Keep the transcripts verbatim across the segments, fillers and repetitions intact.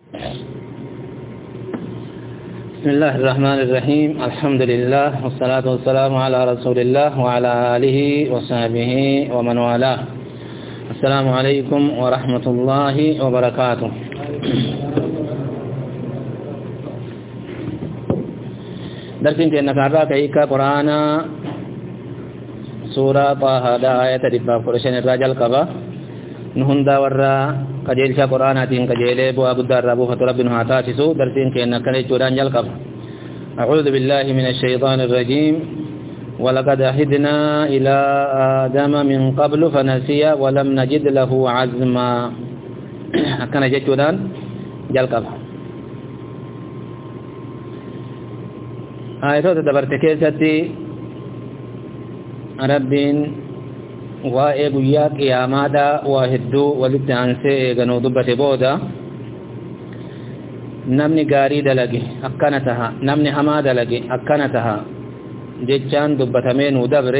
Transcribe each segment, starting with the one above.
بسم الله الرحمن الرحيم الحمد لله والصلاة والسلام على رسول الله وعلى آله وصحبه ومن والاه. السلام عليكم ورحمة الله وبركاته. درسين كنا كارا كيكا قرآن سورة طه آية دباب قرشن الرجال كبا نهندا ورا كجيل شا قرآن أتين كجيله بوا قدر ربو فترة بن هاتاسسو درسين كنا كنا جوران جل كبا. أعوذ بالله من الشيطان الرجيم. ولقد عهدنا إلى آدم من قبل فنسي ولم نجد له عزما. كنا جوران جل كبا. آية تدبرتكيستي ربين وإيقيا قيامادا وهدو ولتعنسي إيقنو دبت بودا نمني غاري دلقي أكنتها نمني حما دلقي أكنتها جيجان دبتمين ودبري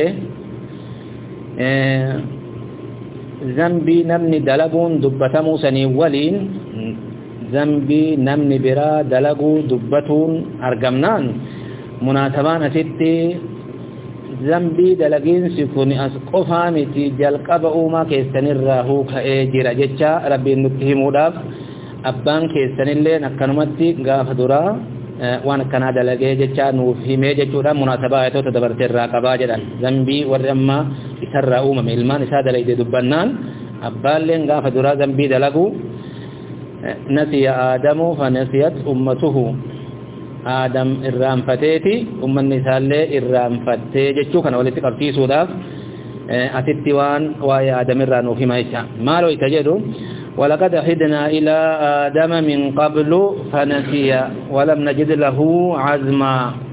إيه زنبي نمني دلقون دبتمو سني ولين زنبي نمني برا دلقو دبتون أرقمنان مناسبان أستي زنبي دلقين سيكوني أسقفامتي جلقب أوما كيستنر راهو كأجير جيشا ربي نتهم داف أبان كيستنر لين أكنمتي غاف درا وانا كنا دلقين جيشا نوفهمي جيشورا مناسباته تدبرت الراقبا جدا زنبي ورما إسر أوما ملمان إسا دلقين دبنان أبان لين غاف درا زنبي دلقو نسي آدم فنسيت أمته آدم إرام فتيتي أم النساء اللي إرام فتي جتشو كان ولدت قبتي سوداف أتتوان ويا آدم إرانو في مايشا ما لو يتجدوا ولقد عهدنا إلى آدم من قبل فنسي ولم نجد له عزما.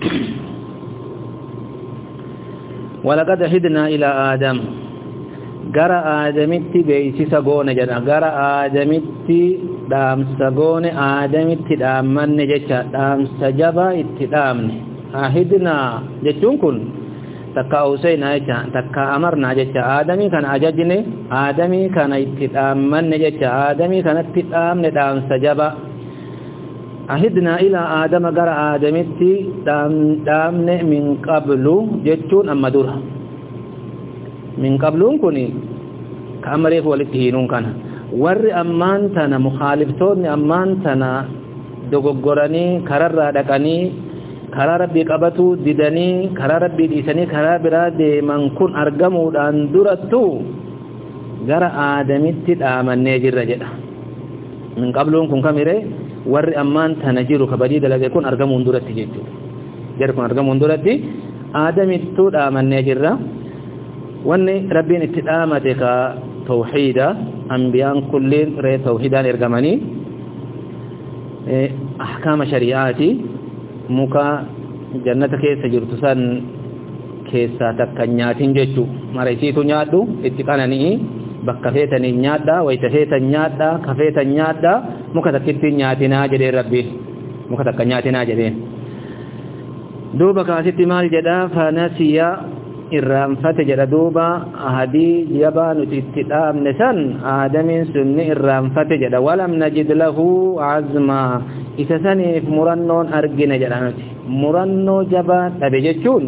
ولقد عهدنا إلى آدم gara aadamitti beeysisa goone jedha gara aadamitti dhaamsa goone aadamitti dhaammanne jecha dhaamsa jaba itti dhaamne ahidna jechuun kun takka usayna jecha takka amarna jecha aadami kana ajajne aadami kana itti dhaammanne jecha aadami kanatti dhaamne dhaamsa jaba ahidna ila aadama gara aadamitti dhaamne min qablu jechuun amma dura من قبلون كوني كأمريك والتهينون كان ور أمان تنا مخالفتون أمان تنا دوغوراني كرر دكاني كرر ربي قبتو دداني كرر ربي ديساني كرر براد من كون أرقمو دان درتو غر آدميت آمن نجر رجل من قبلون كون كاميري ور أمان تنا جيرو كبديد لغا كون أرقمو درت جيتو جير كون أرقمو درت آدميت آمن نجر واني ربين اتدامتك توحيدا انبيان كلين ري توحيدان ارغماني احكام شريعاتي مكا جنة كيسا جرتسان كيسا تكنياتين جيشو مريسيتو نيادو اتقانني بكفيتني نيادا ويتفيتا نيادا كفيتا نيادا مكا تكتين نياتنا جدي ربي مكا تكنياتنا جدي دوبا كاسيتي مال جدا فنسيا irraanfate jedha duuba ahadii jabaa nuti itti dhaamne san aadamin sunni irraanfate jedha walam najid lahu azma isa saniif murannoon argine jedha nuti murannoo jabaa dhabe jechuun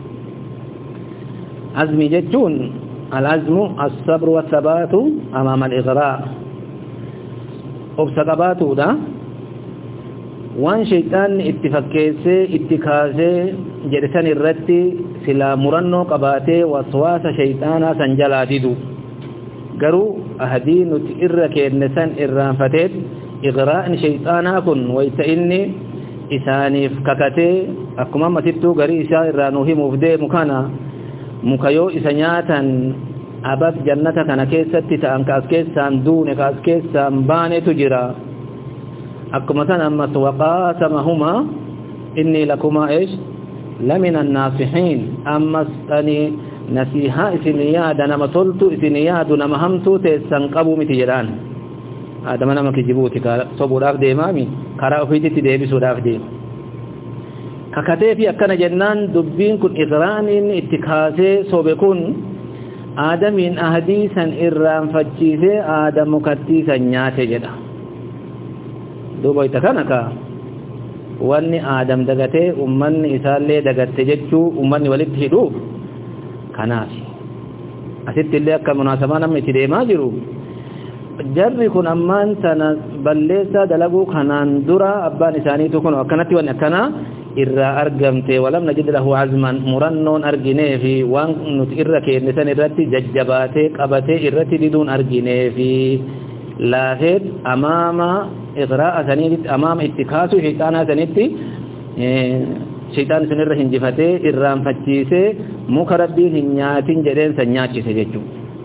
azmi jechuun al-azmu as-sabru was-sabaatu amaama al-ighraa obsa qabaatuudha waan shaytaan itti fakkeessee itti kaasee jedhe san irratti sila murannoo qabaatee waswaasa shaytaanaa san jalaa didu garuu ahadii nuti irra keenne san irraanfateet ighraa'in shaytaanaa kun wayta inni isaaniif kakatee akkuma matittuu garii isaa irraa nuu himuuf deemu kana mukayoo isa nyaatan abas jannata kana keessatti ta'an kaas keessaan duune kaas keessaan baanetu jira akkuma san ammas waqaasamahuma inni lakuma ish لمن الناصحين أمس أني نسيها إسنياد نما طلتو إسنياد نما همتو تسنقبوا متجران هذا ما نمك جبوتي صبور أفدي مامي كراء فيدتي ديبي سور أفدي ككتي في أكنا جنان دبين كن إغران اتكاسي صوبكون آدمين أهديسا إرام فجيسي آدم مكتيسا نياتي جدا دوبا يتكنكا واني آدم دغته أمني إسالي دغته جتشو أمني ولد هدوف كنافي أسيت اللي أكا مناسبة نمي تديما جرو جري كن أمان سنة بلسة دلقو كنان درا أبان إساني تكون وكنتي وان أكنا إرى أرقمتي ولم نجد له عزما مرنون أرقيني في وان نتئرى كيرنسان إرتي ججباتي قبتي إرتي دون أرقيني في لاهد أمام إغراء سنيت أمام اتكاس شيطان سنيت شيطان سنير هنجفته إرام فتشيسه مكربين هنياتين جرين سنياتي سججو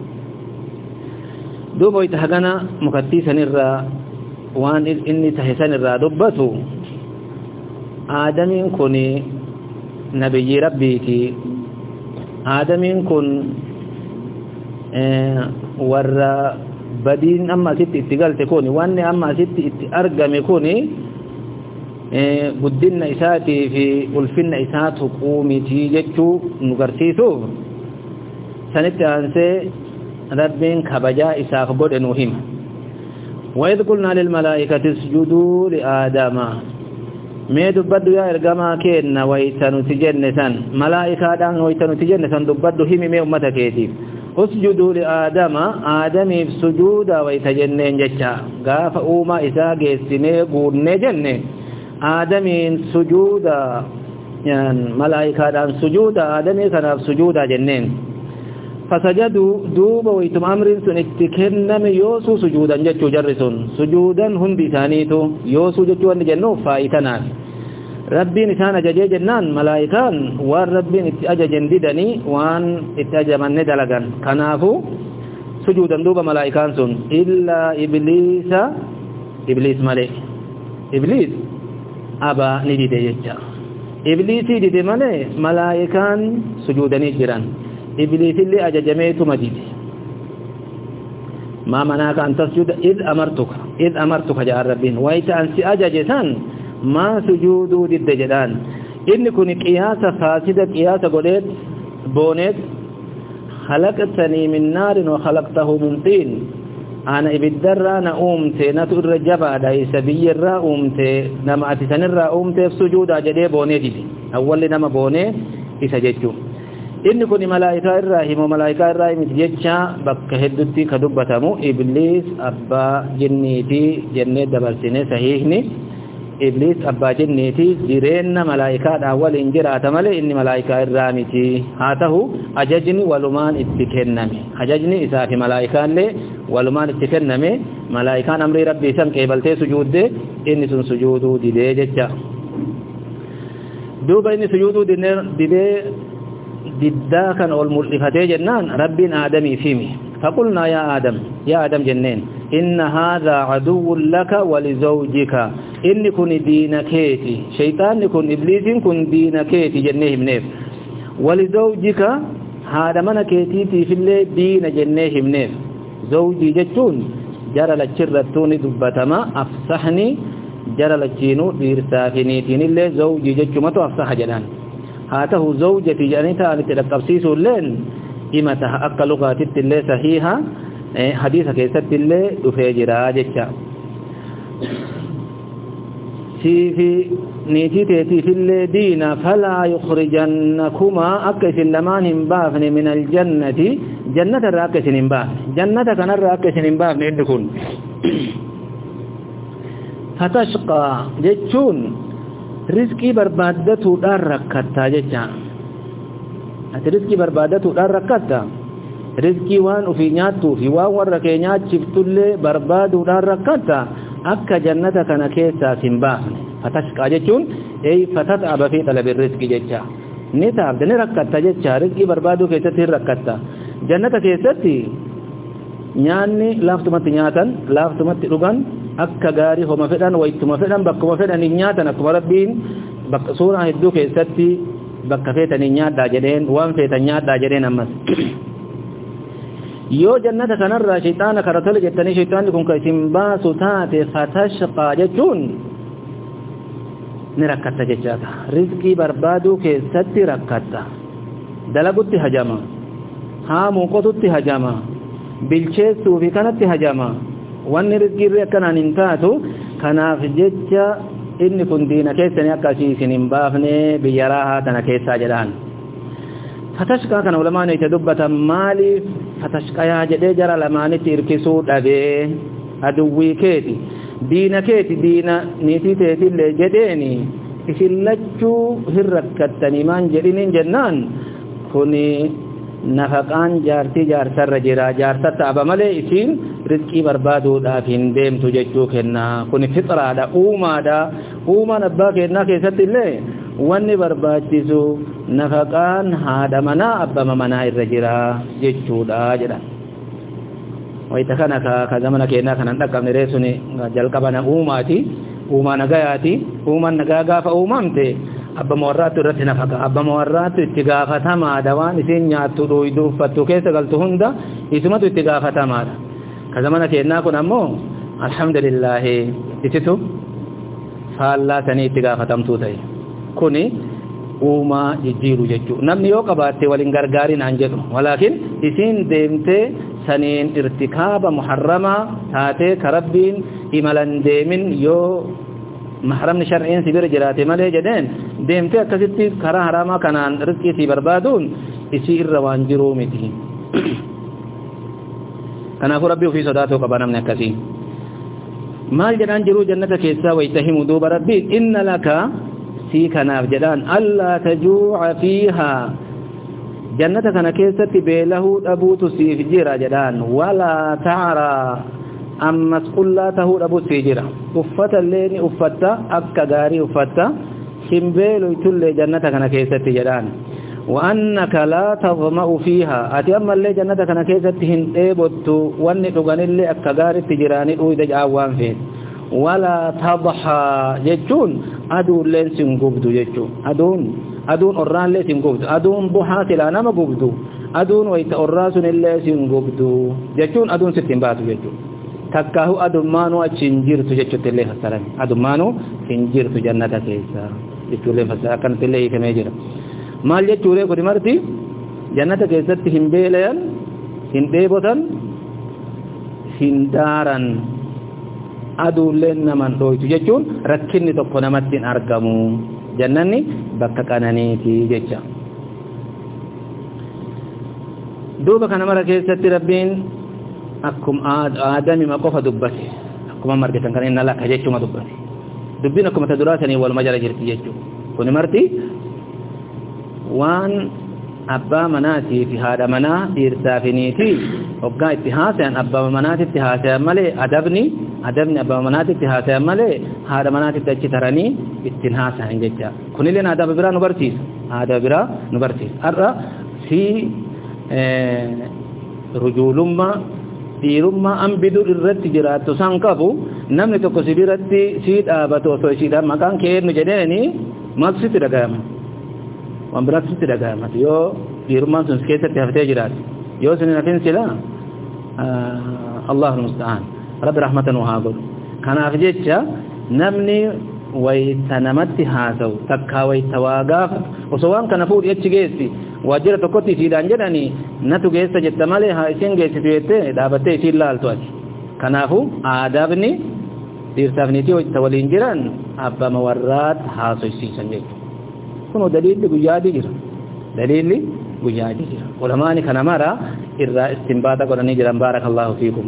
دوبو يتحقنا مكتي سنير وان إني تحسن الرا دبتو آدمين كوني نبي ربيتي آدمين كون اه ورّا بدين أما ست اتقال تكوني واني أما ست أرقم يكوني قدنا إساتي في ألفنا إسات حكومي تيجتشو نقرسيسو سنت أنسي ربين كبجاء إساق بود نوهم وإذ قلنا للملائكة اسجدوا لآدم ما دبدو يا إرقما كينا ويتنو تجنسان ملائكة دان ويتنو تجنسان دبدو همي مي أمتا كيتيف اسجدوا لآدم آدم سجودا ويتجنن جچا غاف اوما إسا گيسنه قرنه جنه آدم سجودا يعني ملائكة دان سجودا آدم كناف سجودا جنن فسجدوا دوب ويتم أمرين سن اتكنم يوسو سجودا جچو جرسون سجودا هم بثانيتو يوسو جچو ان جنو فايتناف ربين إسان أججي جنان ملائكان وان ربين أججن ددني وان اتجمن دلغن كنافو سجودا دوبا ملائكان سن إلا إبليس إبليس ملئ إبليس أبا ندد يجا إبليسي دد ملئ ملائكان سجودني جران إبليس اللي أججميت مجد ما مناك أن تسجد إذ أمرتك إذ أمرتك جاء ربين وإذا أنسي أججسان ما سجودوا ضد جدان إن كن قياس فاسد قياس قديت بونيت خلقتني من نار وخلقته من طين أنا إبدر أنا أمت نتر جبا دايس بير أمت نما أتسنر أمت سجود أجدي بونيت أول نما بوني إسجدوا إن كن ملائكة الرحيم وملائكة الرحيم جتشا بك هدتي كدبتمو إبليس أبا جنيتي جنة دبرسنة صحيحني إبليس أبا جنيتي جرين ملائكة أول إنجرات ملئ إني ملائكة الرامتي هاته أججني ولمان اتكنمي أججني إسافي ملائكة لي ولمان اتكنمي ملائكة أمر ربي سن قبلتي سجود دي إني سن سجودو دي دي ججا دوبا إني سجودو دي دي ددا كان والمؤلفتي جنان رب آدمي فيمي فقلنا يا آدم يا آدم جنين إن هذا عدو لك ولزوجك إن كن دينكيتي شيطان كن إبليس كن دينكيتي جنيه منيف ولزوجك هذا من كيتي في الليل دين جنيه منيف زوجي جتون جرى للشرطون دبتما أفسحني جرى للجينو بيرسافنيتين اللي زوجي جتشمتو أفسح جنان هاته زوجتي جانيتا أن تلقبسيس اللين إمتها أقل لغات اللي صحيحة حديثة كيست اللي دفاجرا جتشا في نيتي تيتي في الليل فلا يخرجنكما أكس اللمان بافن من الجنة جنة الرأكس نباف جنة كان الرأكس نباف عندكم فتشقى جتشون رزقي بربادته دار ركتا جتشا رزقي بربادته دار ركتا رزقي وان وفي نياتو في وان ورقي نيات شفتو اللي بربادو دار ركتا akka jannata kana keessa simbaafne fatashqa jechuun ay fatat'aba fi talab ar-rizqi jecha ni taabde ni rakkatta jecha rizqi barbaadu keessatti rakkatta jannata keessatti nyaanni laaftumatti nyaatan laaftumatti dhugan akka gaarii homa fedhan waytuma fedhan bakkuma fedhan nyaatan akkuma rabbiin bakka suuraa hedduu keessatti bakka feetan nyaaddaa jedheen waan feetan nyaaddaa jedheen ammas yoo jannata kanarraa shaytaana karatale jettanii shaytaanni kun kaisin baasu taate fatashqa jechuun ni rakkatta jechaata rizqii barbaaduu keessatti rakkatta dalagutti hajama haamuu qotutti hajama bilcheessuu fi kanatti hajama wanni rizqiirri akkanaan hin taatu kanaaf jecha inni kun diina keessanii akkasii isin hin baafne biyyaraahaa tana keessaa jedhaan fatashqaa kana ulamaan itti dubbatan maaliif fatashqayaa jedhee jara lamaanitti irkisuu dhabee aduwwii keeti diina keeti diina niitii teetillee jedheeni isin lachuu hin rakkattanii maan jedhiniin jennaan kuni nafaqaan jaartii jaarsarra jira jaarsatti aba malee isiin rizqii barbaaduudhaaf hin deemtu jechuu kenna kuni fixraadha uumaadha uumaan abbaa kennaa keessatti illee wanni barbaachisu nafaqaan haadha manaa abbaa manaa irra jira jechuudha jedha wayita kana ka zamana kennaa kanan dhaqqabne reessuni jalqabana uumaati uumaa nagayaati uumaan nagaa gaafa uumamte abba mawarraatu irratti nafaqa abba mawarraatu itti gaafatamaadha waan isin nyaattu dhuuydu uffattu keessa galtu hunda isumatu itti gaafatamaadha ka zamana kennaa kun ammoo alhamdulillah isitu faallaa sanii itti gaafatamtuu ta'e kuni uumaa jijjiiru jechuu namni yoo qabaatte waliin gargaarin aan jedhu walaakin isin deemtee saniin irtikaaba muharramaa taatee ka rabbiin imalan deemin yoo mahramni shar'iin si bira jiraate malee jedheen deemtee akkasitti karaa haraamaa kanaan rizqii si barbaaduun isii irra waan jiruu miti kanaafuu rabbii ofii sodaatoo qaba namni akkasii maal jedhaan jiruu jannata keessaa waytahimu duuba rabbii inna laka sii kanaaf jedhaan allaa tajuuca fiihaa jannata kana keessatti beelahuu dhabuutu siif jira jedhaan walaa ta'raa ammas qullaa tahuu dhabuu sii jira uffata illee ni uffatta akka gaarii uffatta hin beeluytullee jannata kana keessatti jedhaan وأنك لا تظمأ فيها أتي أما اللي جنة كان كيسة هندبت واني تغني اللي أكغار التجراني أويد جاوان فيه ولا تضحى جتون أدون لين سنقبدو جتون أدون أدون أران لين سنقبدو أدون بحات لانا مقبدو أدون ويت أراس اللي سنقبدو جتون أدون ستين باتو جتون تكاهو أدون مانو أتشنجيرتو جتون اللي فسران أدون مانو سنجيرتو جنة كيسة جتون اللي فسران كانت اللي كميجر maal jechuudha kun marti jannata keessatti hin beelayan hin dheebotan hin daaran aduulleen naman dhooytu jechuun rakkinni tokko namatti hin argamu jannanni bakka qananiiti jecha duuba kana mara keessatti rabbiin akkuma aadamima qofa dubbate akkuma margitan kan inni lakka jechuma dubbate dubbiin akkuma ta duraatanii waluma jala jirti jechuudha kun marti waan abbaa manaatii fi haadha manaa dhiirsaafiniiti hoggaa itti haasayan abbaa manaatitti haasayan malee adabni adabni abbaa manaatitti haasayan malee haadha manaatitti achi taranii ittiin haasayan jecha kunillee adaba biraa nu barsiisa adaba biraa nu barsiisa har'a si rujuulummaa dhiirummaa ambiduu irratti jiraattu san qabu namni tokko si biratti si dhaabatu osoo ishiidhaan maqaan keennu jedheeni maqsitti dhaga'ama waan biraatti dhaga'amatu yoo dhiirummaan sun keessatti haftee jiraate yoo sun nafin sila Allahu musta'an rabbi rahmatan haa godhu kanaaf jecha namni wayta namatti haasawu takkaa wayta waa gaafa osoo waan kana fuudhi achi geessi waajjira tokkotti isiidhaan jedhanii natu geessa jetta malee haa isin geessitu jettee dhaabattee isiin laaltu ati kanaafu aadabni dhiirsaaf niitii wayta waliin jiran abbaa warraat haasoysiisan jechuudha كنو دليل بجادي جرا دليل بجادي جرا علماء كان مرا إرى استنباطا قرني جرا بارك الله فيكم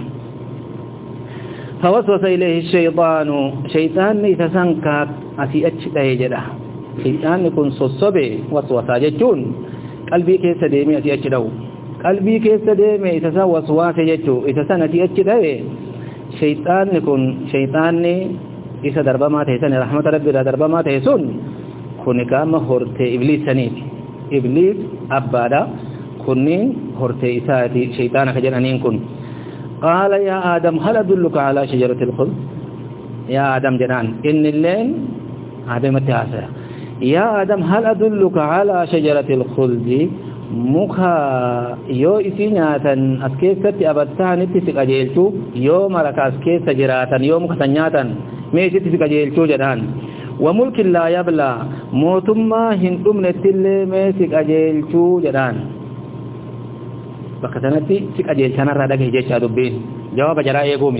فوسوس إليه الشيطان شيطان يتسنك أسي أجده جرا شيطان يكون صصبه وسوسا جتون قلبي كيس ديمي أسي أجده قلبي كيس ديمي يتسا وسواس جتو يتسا نتي أجده شيطان يكون شيطان إسا دربما تهسن رحمة ربي دربما تهسن kuni kama horte iblisaniiti iblis abbaadha kunniin horte isaati shaytaana ka jedhaniin kun qaala yaa aadam hal adulluka alaa shajarati alkhuld yaa aadam jedhaan inni illeen aadamatti haasaya yaa aadam hal adulluka alaa shajarati alkhuld muka yoo isii nyaatan as keessatti abattaanitti si qajeelchuu yoo maraka as keessa jiraatan yoo muka san nyaatan mee isitti si qajeelchuu jedhaan وملك لا يبلى موتما هندم نتلي مسك أجيلشو جدان بكتنتي سك أجيلشان الرادق هجيشا دبين جواب جراء يقومت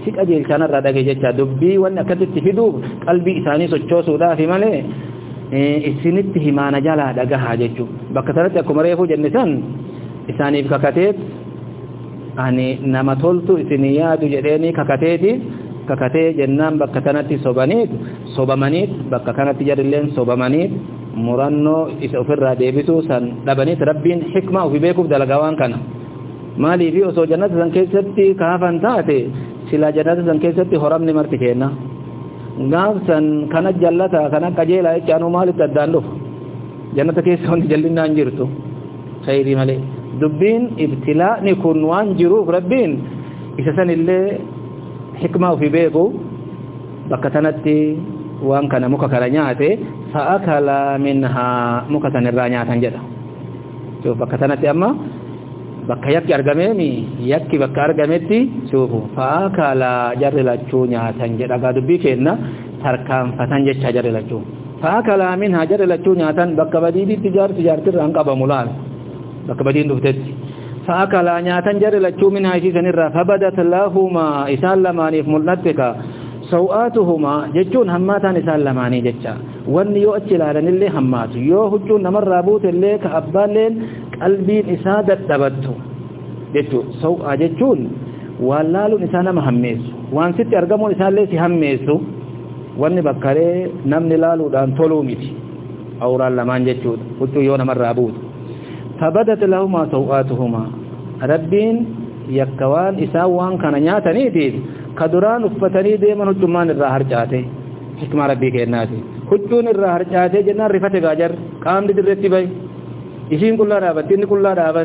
si qajeelchan irraa dhage jecha dubbii wanni akkasitti fiduuf qalbii isaanii sochoosuudhaaf malee isinitti himaana jalaa dhagahaa jechuu bakka sanatti akkuma reefuu jenne san isaaniif kakateet ani nama toltu isin yaadu jedheeni kakateeti kakatee jennaan bakka sanatti sobaniit sobamaniit bakka kanatti jarilleen sobamaniit murannoo isa ofirraa deebisuu san dhabaniit rabbiin hikmaa ofii beekuuf dalagaa waan kana maaliif osoo jannata san keessatti kaafan taate sila jannata san keessatti horamni marti kenna gaafsan kana jallata kana qajeelaa jechaanu maalitti addaan dhufu jannata keessa wanti jallinaan jirtu khayrii malee dubbiin ibtilaa'ni kun waan jiruuf rabbiin isa san illee hikmaa ofii beeku bakka sanatti waan kana muka kana nyaate fa'akala minhaa muka san irraa nyaatan jedha so bakka sanatti amma bakka yakki argameemi yakki bakka argametti suufu fa'akala jarri lachuu nyaatan jedha gaa dubbii kenna tarkaanfatan jecha jarri lachuu fa'akala minhaa jarri lachuu nyaatan bakka badiiditti jaarti jaartirraan qabamu laal bakka badiin dhuftetti فأكلا نياتن جر لچو منها شيء نرى فبدت لهما إسال لمانيف ملنتك سوآتهما ججون هماتان إسال لماني ججا وان يؤجل على اللي همات يوهجون نمر رابوت اللي كأبالين قلبين إسادة دبتو ججو سوآ ججون واللالو نسانا مهميس وان ست أرقمون إسال ليس هميسو وان بكري نمن لالو دان طلوميتي أوران لمان ججون وجو يو نمر رابوت فبدت لهما سوآتهما ربين يكوان إساوان كان نياتنيتي كدران افتني ديما هجمان الراهر جاته حكمة ربي كيرناتي هجون الراهر جاته جنان رفت غاجر قام دي درتي باي إشين كلها رابط تين كلها رابط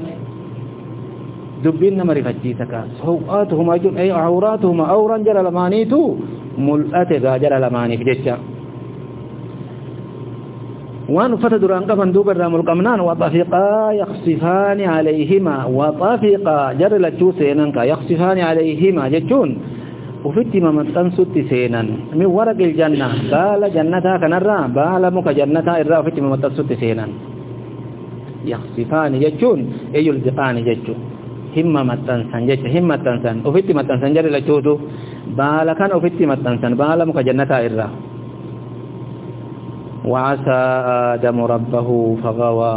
دبين نما رفتيتك سوآتهما جون أي عوراتهما أوران جر لمانيتو ملأت غاجر لماني في جيشا وان فتى دران قفن دوب الرامل قمنان وطفقا يخصفان عليهما وطفقا جر لجو سينانك يخصفان عليهما ججون وفتي ممتن ست سينان من ورق الجنة قال جنتها كنرى بالا مك جنتها إرى وفتي ممتن ست سينان يخصفان ججون أي يلزقان ججون همة متنسان جج همة متنسان وفتي متنسان جر لجو بالا كان وفتي متنسان بالا مك جنتها إرى وعسى آدم ربه فغوى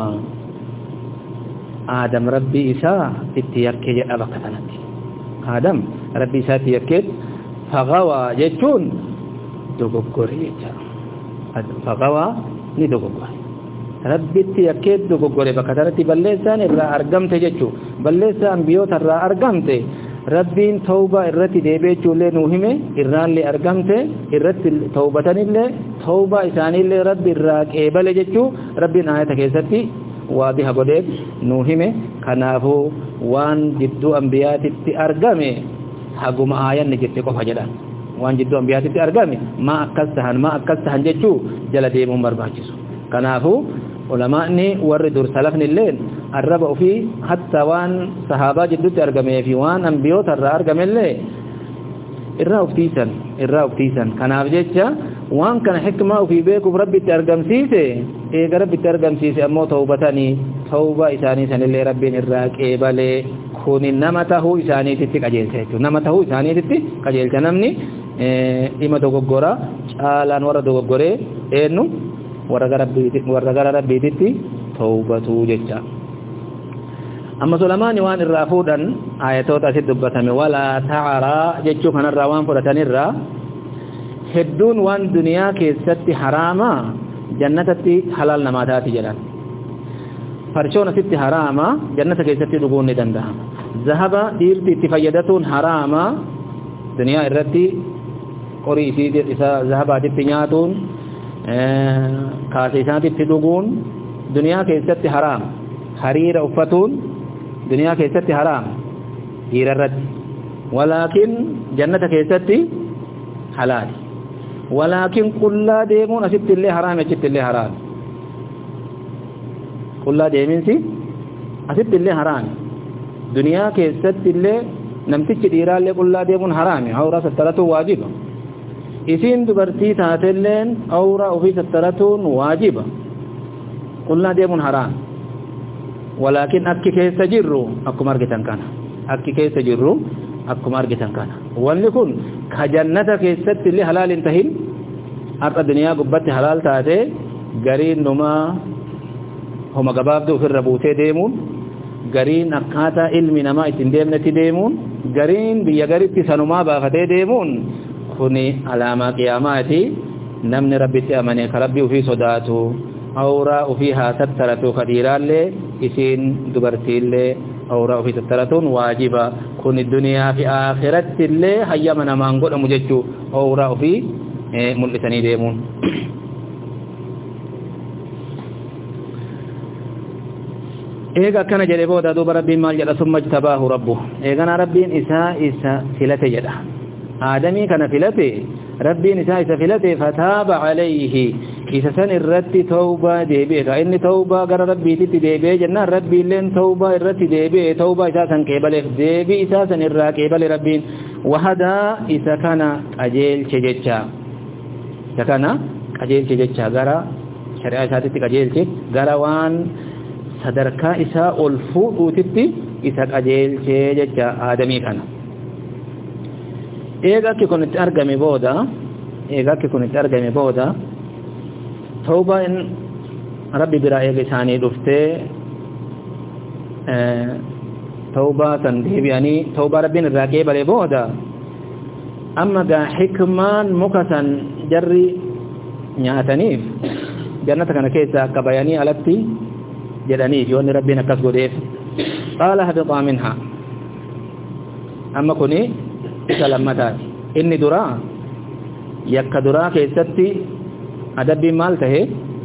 آدم ربي إساء اتيكي أبقتنك آدم ربي إساء اتيكي فغوى جتون دوغوغوري جتا فغوى ني دوغوغوري ربي اتيكي دوغوغوري بقتنتي بلسان إرى أرقمت جتو بلسان بيوت إرى أرقمت ربين توبة إرتي ديبه چولے نوهمه إران لي أرقمته إرتي توبتن اللي توبة إساني اللي رب إراك إيبال جچو ربين آية كيستي واضحة قدب نوهمه كنافو وان جدو أنبيات اتي أرقمه حقوم آية نجتي قفا جدان وان جدو أنبيات اتي أرقمه ما أكستهن ما أكستهن جچو جل ديبهم برباچسو كنافو علماءني ورد سلفن الليل الربع في حتى وان صحابة جدو ترقمي في وان أنبيوت الرأى أرقمي اللي الرأى افتيسا الرأى افتيسا كان أفجيتشا وان كان حكمة في بيكو ربي ترقم سيسي إيه ربي ترقم سيسي أمو توبتاني توبة إساني سن اللي ربي نراك إيبالي كون نمته إساني تتك أجيل سيتو نمته إساني تتك أجيل تنمني إما دوغورا شالان ورا دوغوري إنو ورغا ربي تتك توبتو جيتشا أما سلمان وان الرافودا آياتوت أسد دبتهم ولا تعرى جيتشو كان الروان فرتن الرا هدون وان دنيا كيست حراما جنتتي حلال نماتات جلال فرشون ست حراما جنت كيست دقون ندندها ذهب ديرتي تفيدتون حراما دنيا الرتي قري سيد ذهبات التنياتون كاسيسات التدقون دنيا كيست حرام حرير أفتون دنيا كيستي حرام هير الرد ولكن جنة كيستي حلال ولكن كل ديمون أسبت اللي حرام أسبت اللي حرام كل ديمين سي أسبت اللي حرام دنيا كيستي اللي نمتج ديرا اللي كل ديمون حرام أورا سترته واجبة إسين دبرتي تاتلين أورا وفي سترتون واجبة كل ديمون حرام ولكن أكي كيس جرو أكو مرغتان كان أكي كيس جرو أكو مرغتان كان ولكن كجنة كيست اللي حلال انتهين أرض الدنيا قبت حلال تاتي قرين نما هما قباب دو في الربوتي ديمون قرين أقاتا علمي نما اتنديمنة ديمون قرين بيا قريب تسانوما بافتي ديمون خوني علامة قياماتي نمني ربي تأمني كربي وفي صداتو أورا وفيها تترتو خديرا لي إسين دبرتي لي أورا وفي تترتون واجبا كون الدنيا في آخرت لي هيا من أمانقل مججو أورا وفي ملتني ديمون إيغا كان جريبو دوب ربي مال جدا ثم اجتباه ربه إيغانا ربي إساء إساء فلته جدا آدمي كان فلته ربي إساء إساء فلته فتاب عليه إساء سن الرد توبة ديبه إن توبة قرى ربي تت ديبه جنة ربي لين توبة الرد ديبه توبة إساء سن كيبله ديبه إساء سن الرا كيبله ربي وهذا إساء كان أجيل شججا إساء كان أجيل شججا قرى شريعة ساتت أجيل شج قرى وان sadarkaa isaa ol fuudhuutitti isa qajeelchee jecha aadamii kana eega akki kun itti argame booda eega akki kun itti argame booda tawbaan rabbi biraa eega isaanii dhuftee tawbaa san deebi'anii tawbaa rabbiin irraa qeebale booda amma gaa hikmaan muka san jarri nyaataniif jannata kana keessa akka bayanii alatti jedhanii yoonni rabbiin akkas godheef qaala habitaa minhaa amma kuni isa lammataati inni duraa yakka duraa keessatti adabbiin maal tahe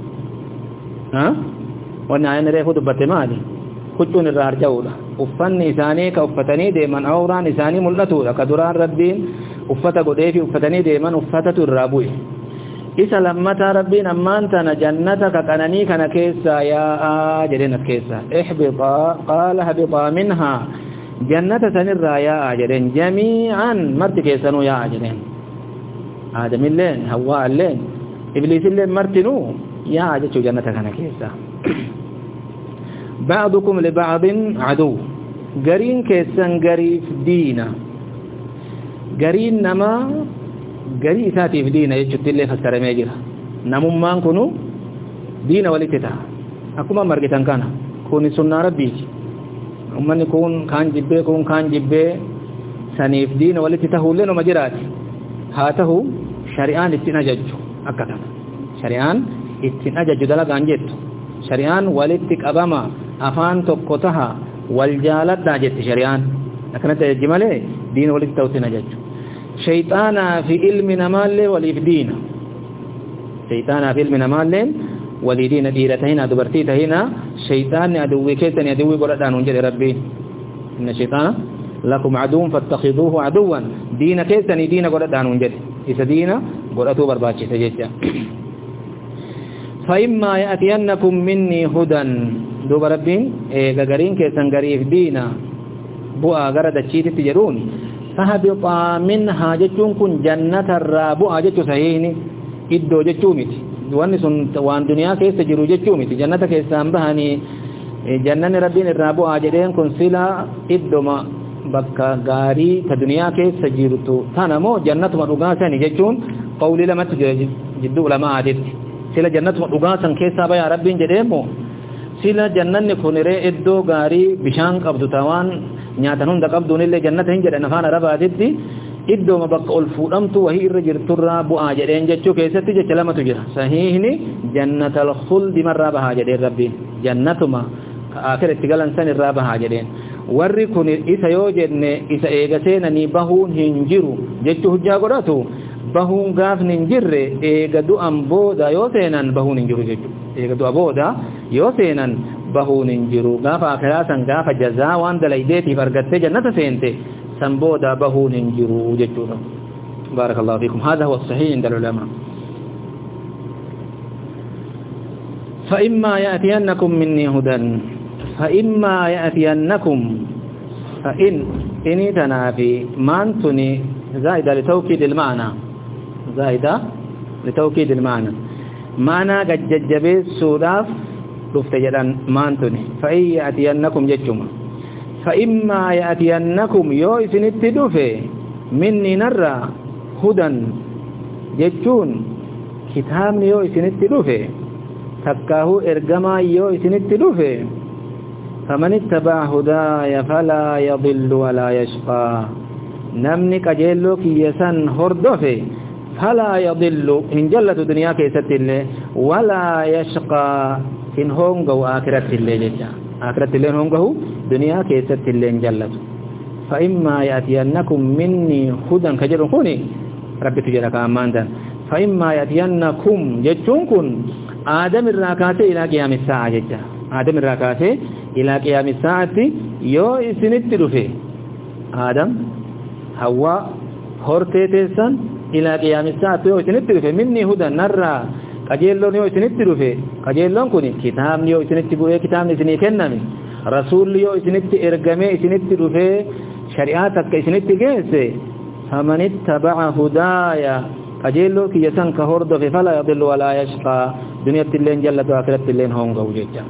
wanni ayan reefu dubbatte maali huccuun irraa harca'uudha uffanni isaanii ka uffatanii deeman awraan isaanii mul'atuudha ka duraan rabbiin uffata godheefi uffatanii deeman uffatatu irraa bu'e isa lammata rabbiin ammaan tana jannata ka qananii kana keessa yaa'a jedheen as keessa ihbitaa qaala habitaa minhaa jannata sanirraa yaa'a jedheen jamii'an marti keessanuu yaa'a jedheen aadamilleen hawwaalleen ibliisilleen martinuu yaa'a jechuu jannata kana keessa ba'dukum liba'din aduw gariin keessan gariif diina gariin namaa garii isaatiif diina jechuutti illee fassaramee jira namummaan kunu diina walitti ta'a akkuma margitan kana kun sunnaa rabbiiti ummanni kun kaan jibbee kun kaan jibbee saniif diina walitti ta'uullee numa jiraati haa ta'u shari'aan ittiin ajajju akka kana shari'aan ittiin ajajju dalagaan jettu shari'aan walitti qabama afaan tokko taha wal jaaladhaa jetti shari'aan akkanatti ajajji malee diina walitti ta'utti hin ajajju شيطانا في علم نمال وليف دين شيطانا في علم نمال ولدين ديرتهنا دبرتيتهنا شيطان عدوي كيتن عدوي قردان ونجد ربي إن الشيطان لكم عدو فاتخذوه عدوا دين كيتن دين قردان ونجد إذا دين قردتو برباتي تجيجا فإما يأتينكم مني هدى دوب ربي إيغا قرين كيتن قريف دين بؤى قرد الشيط تجرون فهبطا منها جتون كن جنة الرابعة جتو سهيني إدو جتومت واني سن وان دنيا كيس جرو جتومت جنة كيس سامبهاني جنة ربين الرابعة جدين كن سلا إدو ما بكا غاري كدنيا كيس جرتو تانمو جنة مدوغاساني جتون قولي لما تجدو لما عدد سلا جنة مدوغاسان كيس سابا يا ربين جديمو سلا جنة كنري إدو غاري بشان قبضو تاوان nyaatan hunda qabduun illee jannata hin jedhan afaan arabaatitti iddooma bakka ol fuudhamtu wahii irra jirturraa bu'aa jedheen jechuu keessatti jecha lamatu jira sahiihni jannatal khuldi marraa bahaa jedheen rabbiin jannatuma ka aakhiratti galan san irraa bahaa jedheen warri kun isa yoo jenne isa eega seenanii bahuun hin jiru jechuu hujjaa godhatu bahuun gaafni hin jirre eega du'an booda yoo seenan bahuun hin jiru jechuu eega du'a booda yoo seenan bahuun hin jiru gaafa akhiraa san gaafa jazaa waan dalaydeetiif argattee jannata seente san booda bahuun hin jiru jechuudha barakallahu fiikum hada huwa as-sahih inda al-ulama fa imma ya'tiyannakum minni hudan fa imma ya'tiyannakum fa in ini tanafi man tuni zaida li tawkid al-ma'na zaida li tawkid al-ma'na ma'na gajjabe sudaf رفت جدان مانتني فإن يأتينكم جتشما فإما يأتينكم يوئسن التدوفي مني نرى hudan jechuun kitaabni yoo isinitti dhufe takkaahu ergamaa yoo isinitti dhufe faman ittaba'a hudaaya falaa yadillu walaa yashqaa namni qajeelloo kiyyasan hordofe falaa yadillu hin jallatu duniyaa keessatti illee walaa yashqaa hin hongahu aakiratti illee jecha aakiratti illee hongahu duniyaa keessatti illee hin jallatu فإما يأتينكم مني هدى كجر كوني ربي تجرى كأمانتا فإما يأتينكم جتون كن آدم الراكات إلى قيام الساعة جتا آدم الراكات إلى قيام الساعة يو إسنت رفي آدم هوا هورتيتسان إلى قيام الساعة يو إسنت رفي مني هدى نرى قجيلون يو إسنت رفي قجيلون كوني كتاب يو إسنت بوئي كتاب إسني كنمي رسول يو إسنت إرقمي إسنت رفي شريعتك إسنت جيسي فمن اتبع هدايا قجيلو كي يسن كهرد فلا يضل ولا يشقى دنيا اللين جلت وآخرة اللين هونغ وجيجا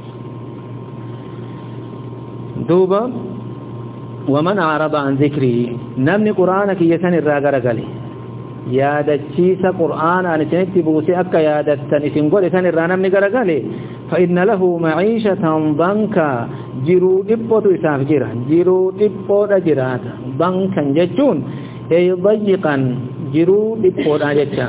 دوبا ومن أعرض عن ذكري نمني قرآن كي يسن الراغر قلي يادتشيس قرآن أن سنتي بوسي أكا يادتن إسن قول يسن الرانمني قرقلي فإن له معيشة ضنكا جرو إبوتو إساف جرا جرو إبوت جرات ضنكا ججون أي ضيقا جرو إبوت ججا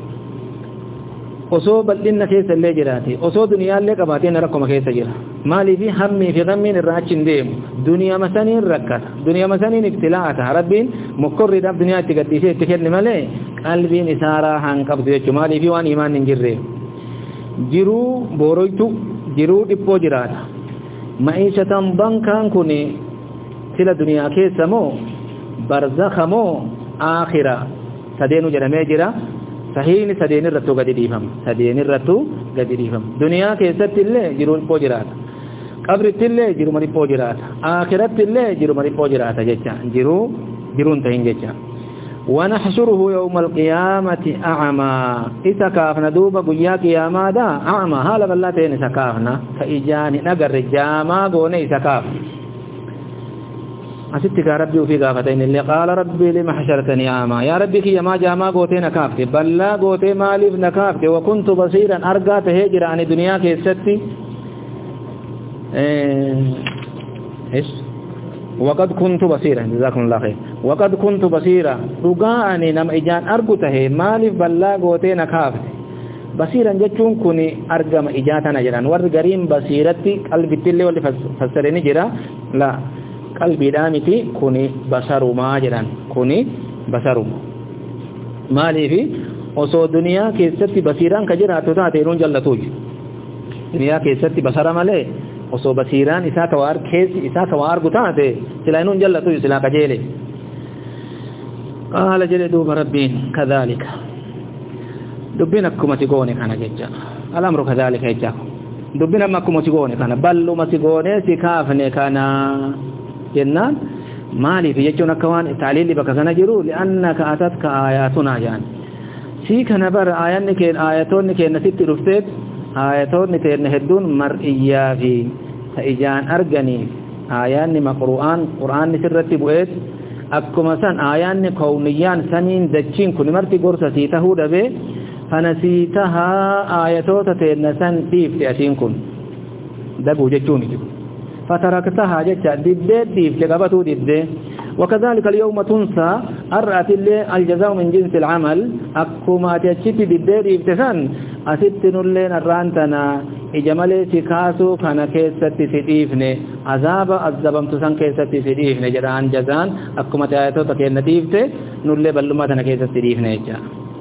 osoo bal'inna keessa illee jiraate osoo duniyaallee qabaatee rakkoma keessa jira maalii fi hammii fi ghammiin irraa achiin deemu duniyaa masaniin rakkata duniyaa masaniin ibtilaata rabbiin mokkorriidhaaf duniyaa itti gadhiisee itti kenne malee qalbiin isaaraa hanqabdu jechuu maalii fi waan imaan hin jirre jiruu booroytu jiruu dhiphoo jiraata ma'iishatan bankaan kun sila duniyaa keessa moo barzakha moo aakhira sadeenu jedhamee jira sahiini sadeen irrattu gadi dhiifama sadeen irrattu gadi dhiifama duniyaa keessatti illee jiru dhiphoo jiraata qabritti illee jiru dhiphoo jiraata aakiratti illee jiru dhiphoo jiraata jecha jiru jiruun tahin jecha ونحشره يوم القيامة أعمى إذا كافنا دوبا قيا قياما دا أعمى هالا بلاتين إذا كافنا فإجاني نقر الجاما قوني إذا كاف أستك ربي وفي قافتين اللي قال ربي لما حشرتني عاما يا ربي كي ما جاما قوتي نكافتي بل لا قوتي مالف نكافتي وكنت بصيرا أرقات هجر عن الدنيا كي ستي إيش وقد كنت بصيرا جزاكم الله خير وقد كنت بصيرا رقاني نم إجان أرقته مالف بل لا قوتي نكافتي بصيرا جتون كوني أرقم إجاتنا جران ورقرين بصيرتي قلبي تلي واللي فسريني جرا لا qalbiidhaa miti kuni basarumaa jedhan kuni basaruma maaliifi osoo duniyaa keessatti basiiraan ka jiraatu taate nuun jallatu duniyaa keessatti basara malee osoo basiiraan isaa ka waar keessi isaa ka waar argu taate silaa nuun jallatu silaa qajeele qaala jedhe duuba rabbiin kadhaalika dubbiin akkuma si goone kana jecha alamru kadhaalika jecha dubbiin amma akkuma si goone kana balluma si goone si kaafne kana jennaan maaliif jechuun akka waan taaliilli bakka kana jiru li'annaka atatka aayaatunaa jaan sii kana bara aayanni keen aayatoonni keenna sitti dhufteet aayatoonni keenna hedduun mar'iyyaa fi ta ijaan arganiif aayaanni maqru'aan qur'aanni sirratti bu'eet akkuma san aayaanni kawniyyaan saniin dachiin kun marti gorsa sii tahuu dhabee fanasiitahaa aayatoota teenna san dhiifte asiin kun daguu jechuun jiru فتركتها جتا دبدت ديف لقبته دبدت وكذلك اليوم تنسى أرأت اللي الجزاء من جنس العمل أكما تشتي دبدت ديفتسان أستن اللين الرانتنا إجمالي سكاسو كان كيست سديفني عذاب عذابم تسان كيست سديفني جران جزان أكما تآياتو تكين ديفت نولي بلوماتنا كيست سديفني جا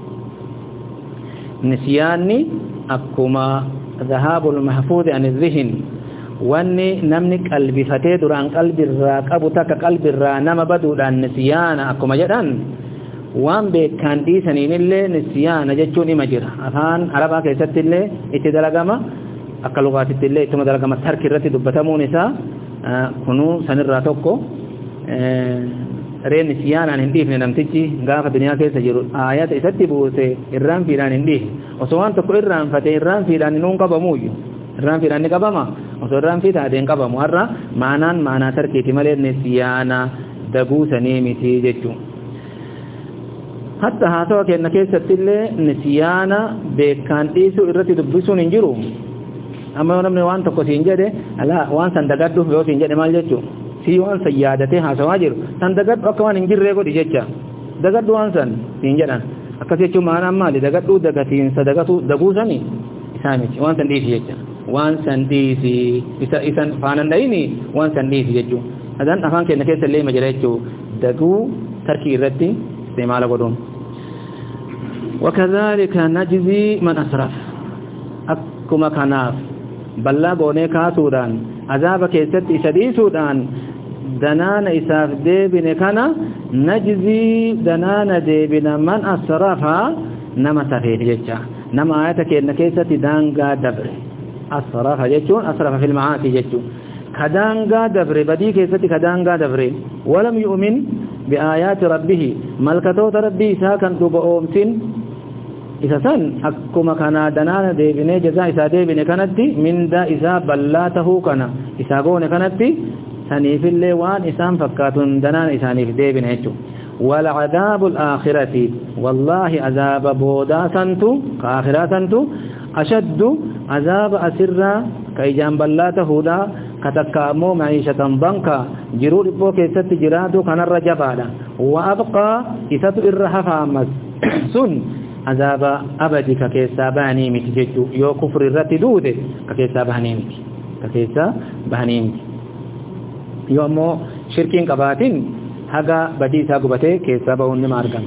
نسياني أكما ذهاب المحفوظ عن الذهن wanni namni qalbifatee duraan qalbirraa qabu takka qalbirraa nama baduudhaan nisyaana akkuma jedhan waan beekaan dhiisaniin illee nisyaana jechuun ima jira afaan arabaa keessatti illee itti dalagama akka lugaatitti illee ittuma dalagama tarki irratti dubbatamuun isaa kunuu sanirraa tokko reen nisyaanaan hin dhiifne namtichi gaafa duniyaa keessa jiru aayata isatti buuse irraan fiidhaan hin dhiifne osoo waan tokko irraanfate irraan fiidhaan hinuun qabamuuyyu irraan fiidhaan ni qabama osoo irraan fiidhaan adeen qabamu har'a maanaan maanaa tarkiiti malee nisyaana daguu sanii miti jechuun حتى هاتوا كأن كيسة اللي نسيانا بكان إيسو إرتي دبسون انجروا أما يونمني وان تقوسين جده لا وان سندقاته يوسين جده مال جدو في وان سيادته هاسواجر سندقات أكوان انجر ريكو دي جدشا دقات وان سن انجرا أكسيچو معنا مالي دقاتو دقاتين صدقاتو دقوساني إساميش وان سن ديسي جدشا وان سن ديسي إسا إسان فانان دايني وان سن ديسي جدشو هذان أفان كأن كيسة اللي مجريتشو دقو تركي إرتي استعمال قدوم وكذلك نجزي من أسرف أكما كناف بلا غوني كاسودان عذاب كيست إسدي سودان دنان إساف ديبن كان نجزي دنان ديبن من أسرفها نما سفيه جيجا نما آياتك إن كيست دانغا دبر أسرفها جيجون أسرف في المعاصي جيجون كدانغا دبر بدي كيست كدانغا دبر ولم يؤمن بآيات ربه ملكتوت ربي ساكن تبؤمسن إذا سن أكما كان دنانا ديبني جزاء إذا ديبني كانت من دا إذا بلاته كان إذا قون كانت سنيف الليوان إسان فكاتون دنانا إسانيف ديبني والعذاب الآخرة والله عذاب بودا سنتو كآخرة سنتو أشد عذاب أسرى كيجان بلاته دا كتكامو معيشة بنكا جرور إبو كيست جراتو كان الرجبالا وأبقى إسات إرها فامس سن عذاب أبدي ككيسا باني متججو يو كفر الرت دوده ككيسا باني مت ككيسا باني مت يومو شركين قباتين هذا بدي ساقبته كيسا بون مارغان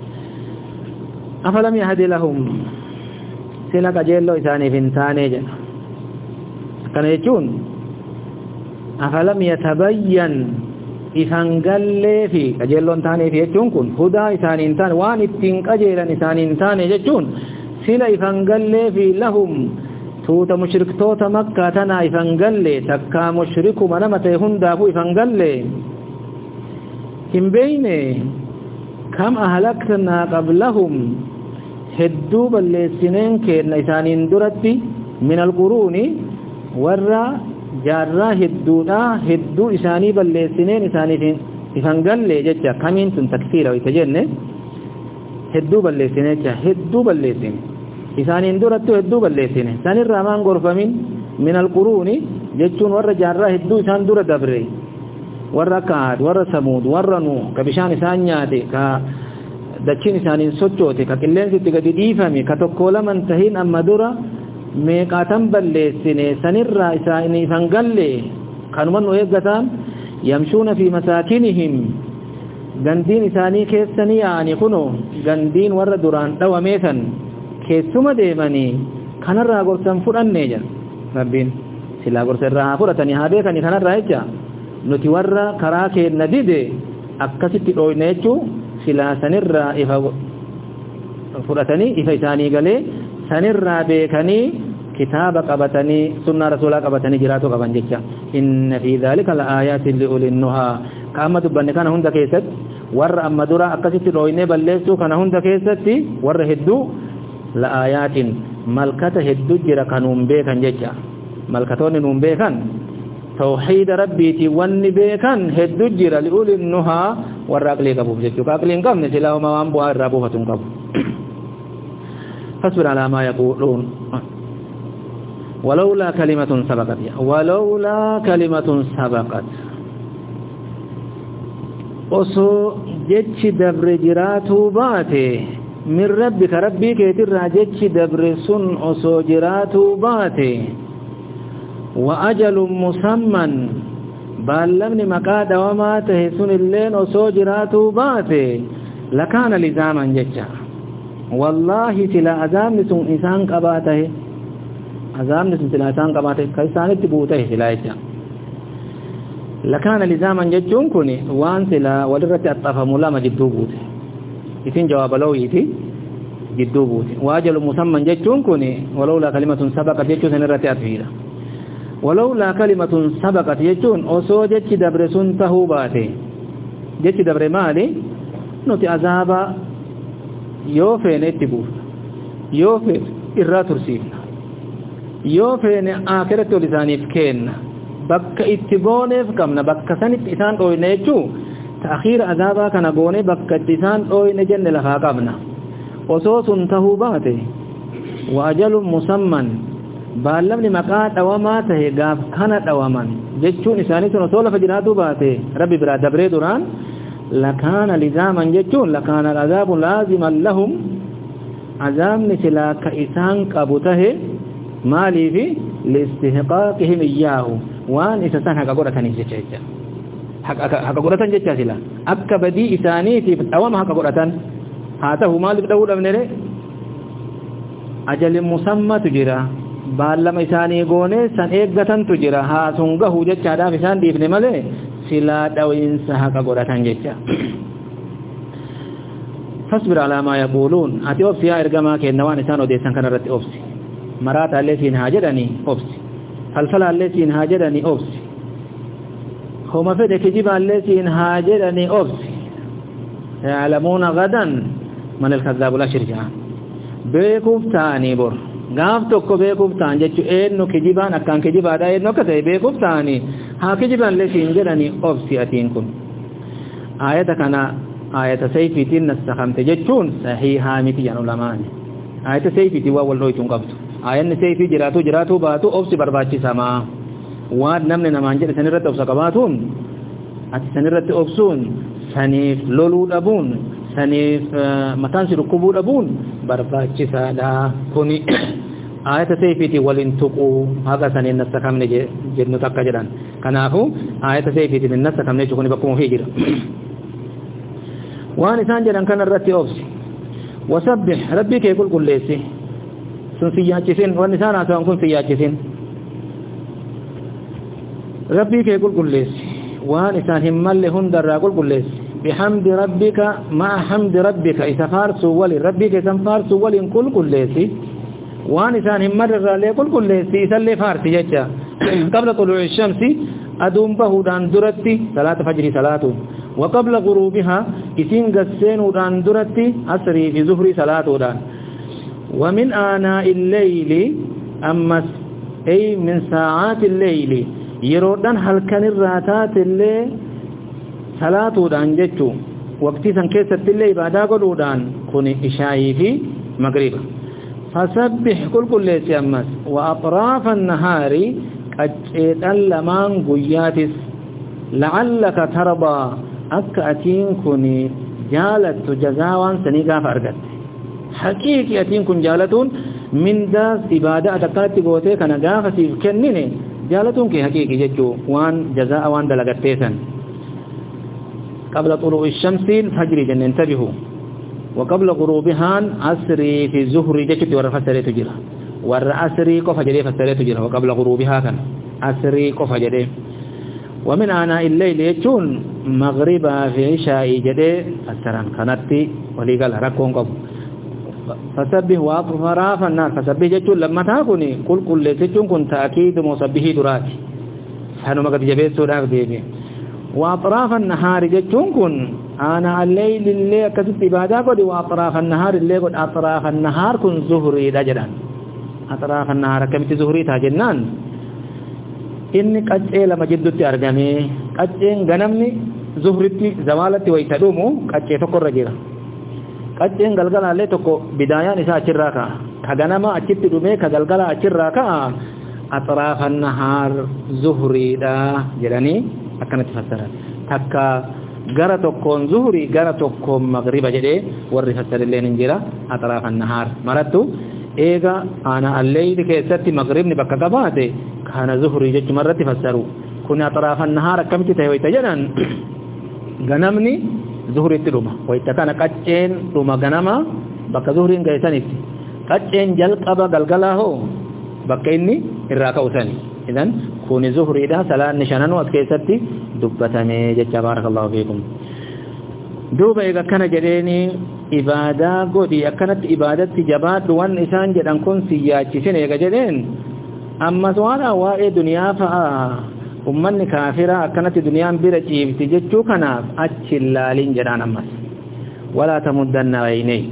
أفلم يهدي لهم سلك جيلو إساني فنساني جن كان يجون أفلم يتبين إسانقل في أجلون تاني في يجون كن هدى إسانين تاني وان اتنك أجيلا إسانين تاني يجون سلا إسانقل في لهم توتا مشرك توتا مكة تنا إسانقل تكا مشرك منمت هندابو إسانقل هم بين كم أهلكنا قبلهم هدوب اللي سنين كيرن إسانين درتي من القرون ورّا جارا هدودا هدو إساني بالليسنين إساني إسان قال لي جتا كمين تن تكثير ويتجنة هدو بالليسنين هدو بالليسنين إساني اندورتو هدو بالليسنين سان الرحمن غرفمين من القرون جتون ور جارا هدو إسان دور دبري ور كاد ور سمود ور نو كبشان إسان نياتي كا دچين إسانين سوچوتي ككلين ستي قد ديفامي كتوكولا منتهين أما دورا meeqatan balleessine sanirraa isaanii fangalle kanuman nu eeggatan yamshuuna fi masaakinihim gandiin isaanii keessanii yaani kuno gandiin warra duraan dhawameesan keessuma deemanii kanarraa gorsan fudhanne jedha rabbiin silaa gorsa irraa haa fudhatanii haa beekanii kanarraa jecha nuti warra karaa keenna dide akkasitti dhooyne jechuu silaa sanirraa ifa fudhatanii ifa isaanii galee sanirraa beekanii كتاب قبتني سنة رسولا قبتني جراتو قبن جيشا إن في ذلك لآيات لأولي النهى كأما دبن كان هند كيست ور أما درا أكسيت رويني بلسو كان هند كيست ور هدو لآيات ملكة هدو جرا كانون بيكا جيشا ملكتون نون بيكا توحيد ربيتي ون بيكا هدو جرا لأولي النهى ور أقلي قبو جيشو كأقلين قبن سلاو ما وانبوا الرابو فتن قبو فاصبر على ما يقولون ولولا كلمة سبقت ولولا كلمة سبقت أصو جتش دبر جراتو باتي من ربك ربك يترى جتش دبر سن أصو جراتو باتي وأجل مسمى باللمن مقاد وما تهسن اللين أصو جراتو باتي لكان لزاما جتشا والله تلا أزام نسون إنسان قباته أزام نسون تلا إنسان قباته كيسان اتبوته تلا إجا لكان لزاما جتشون كوني وان تلا ولرت أطفى ملام جدو بوته إذن جواب لويتي جدو بوته وأجل مسمى جتشون كوني ولولا كلمة سبقت جتشون سنرت أطفيرا ولولا كلمة سبقت جتشون أصو جتش دبر سنته باته جتش دبر مالي نوتي أزابا yoo feene itti buufna yoo feene irraa tursiifna yoo feene aakiratti ol isaaniif kenna bakka itti gooneef qabna bakka sanitti isaan dhooyne jechuu تأخير عذابا كان غوني بكتسان اوي نجن لها قبنا وصوص تهوباته وأجل مسمى باللمن مقات وما تهي غاف كانت ومن جچون إساني سنصول فجراتو باته ربي برا دبري دوران لكان لزاما جچون لكان العذاب لازما لهم عذاب نسلا كإسان قبوته مالي في لاستحقاقهم إياه وان إساسان حقا قرأتان جچا حقا قرأتان جچا سلا أكا بدي إساني في أوام حقا قرأتان هاته مالي بدأول أبنره أجل مسمى تجرى baalama isaanii goone san eeggatan jira haa sun gahu jechaadhaaf isaan dhiifne malee silaa dhawinsa haqa godhatan jecha fasbir alaa maa yaquuluun ati obsi yaa ergamaa kenna waan isaan odeessan kana irratti obsi maraata illee siin haa jedhanii obsi falfala illee siin haa jedhanii obsi homa fedhe kijiba illee siin haa jedhanii obsi ya'lamuuna gadan man al-kazzaabu al-ashir ja'a beekuuf ta'anii bor gaaf tokko beekuuf ta'an jechuun eenyu kijibaan akkaan kijibaadha eenyu akka ta'e beekuuf ta'anii haa kijibaan leesiin jedhanii obsi atiin kun ayata kana ayata sayfiitiin nasakhamte jechuun sahihaa miti jedhan ulamaani ayata sayfiitiin waa wal dhoytuun qabdu ayanni sayfii jiraatu jiraatu baatu obsi barbaachisamaa waan namni namaan jedhe sanirratti obsa qabaatuun ati sanirratti obsuun saniif loluu dhabuun saniif mataan si dhukkubuu dhabuun barbaachisaadha kuni ayata sayfiiti walin tuquu haga saniin nasakamne jennu takka jedhan kanaafu ayata sayfiitiin nasakamne jechuun bakkuma ofii jira waan isaan jedhan kana irratti obsi wasabbih rabbii kee qulqulleessi sun siyaachisin waan isaan haasa'an kun siyaachisin rabbii kee qulqulleessi waan isaan hin malle hundarraa qulqulleessi بحمد ربك مع حمد ربك إذا فارسوا ولي ربك إذا فارسوا ولي كل كل ليسي وان إسان همر لي كل كل ليسي يسلي فارسي جيجا قبل طلوع الشمس أدوم بهودان درتي صلاة فجر صلاة وقبل غروبها إسين قسين ودان درتي أسري في زهري صلاة ودان ومن آناء الليل أمس أي من ساعات الليل يرودان هل كان الراتات الليل salaatuudhaan jechuun waqtii san keessatti illee ibaadaa godhuudhaan kun ishaa'ii fi magriba fasabbih qulqulleessi ammas wa atraafa an-nahaari qacceedhan lamaan guyyaatis la'allaka tardaa akka atiin kun jaalattu jazaawaan sanii gaafa argatte haqiiqi atiin kun jaalatuun mindaas ibaadaa takkaatti gootee kana gaafa siif kennine jaalatuun kee haqiiqi jechuu waan jazaa waan dalagatteesan قبل طلوع الشمس الفجر جن انتبهوا وقبل غروبها أسري في الظهر جت ورفسر تجرا والأسري كفجر فسر تجرا وقبل غروبها كان أسري كفجر ومن آناء الليل يجون مغربا في عشاء جدي فسران كانت ولقال ركون قب فسبه وأطراف النار فسبه جتون لما تاكني قل قل لتجون كنت أكيد مصبه دراتي حنو ما قد جبت سوداك ديبي وأطراف النهار جتون كن أنا الليل اللي كتبت إبادة قد وأطراف النهار اللي قد أطراف النهار كن زهري رجلا أطراف النهار كمت زهري تاجنان إني قجئ لما جدت أرجمي قجئ غنمني زهرتي زوالتي ويتدومو قجئ تقر رجلا قجئ غلغل عليه تقو بداية نساء أشراكا كغنما أجبت دومي كغلغل أشراكا أطراف النهار زهري دا جلاني akkanatti fassara takka gara tokkoon zuhri gara tokkoon magriba jedhee warri fassarillee hin jira atraaf an-nahar marattu eega ana al-layl keessatti magribni bakka qabaate kana zuhri jechuun marratti fassaru kun atraaf an-nahar akkamitti ta'e wayta jedhan ganamni zuhritti dhuma wayta kana qacceen dhuma ganama bakka zuhriin geessanitti qacceen jalqaba galgalaa hoo bakka inni irraa ka'usani إذن كوني زهري ده سلام نشانان وأتكيستي دبتني جدا بارك الله فيكم دوبا إذا كان جريني إبادة قدي أكنت إبادة جبات وان إسان جدن كون سياتي سنة جرين أما سوالا وائي دنيا فآ أمان كافرة أكنت دنيا برجيب تججو كناف أتشلالين جدان أمس ولا تمدن عينيك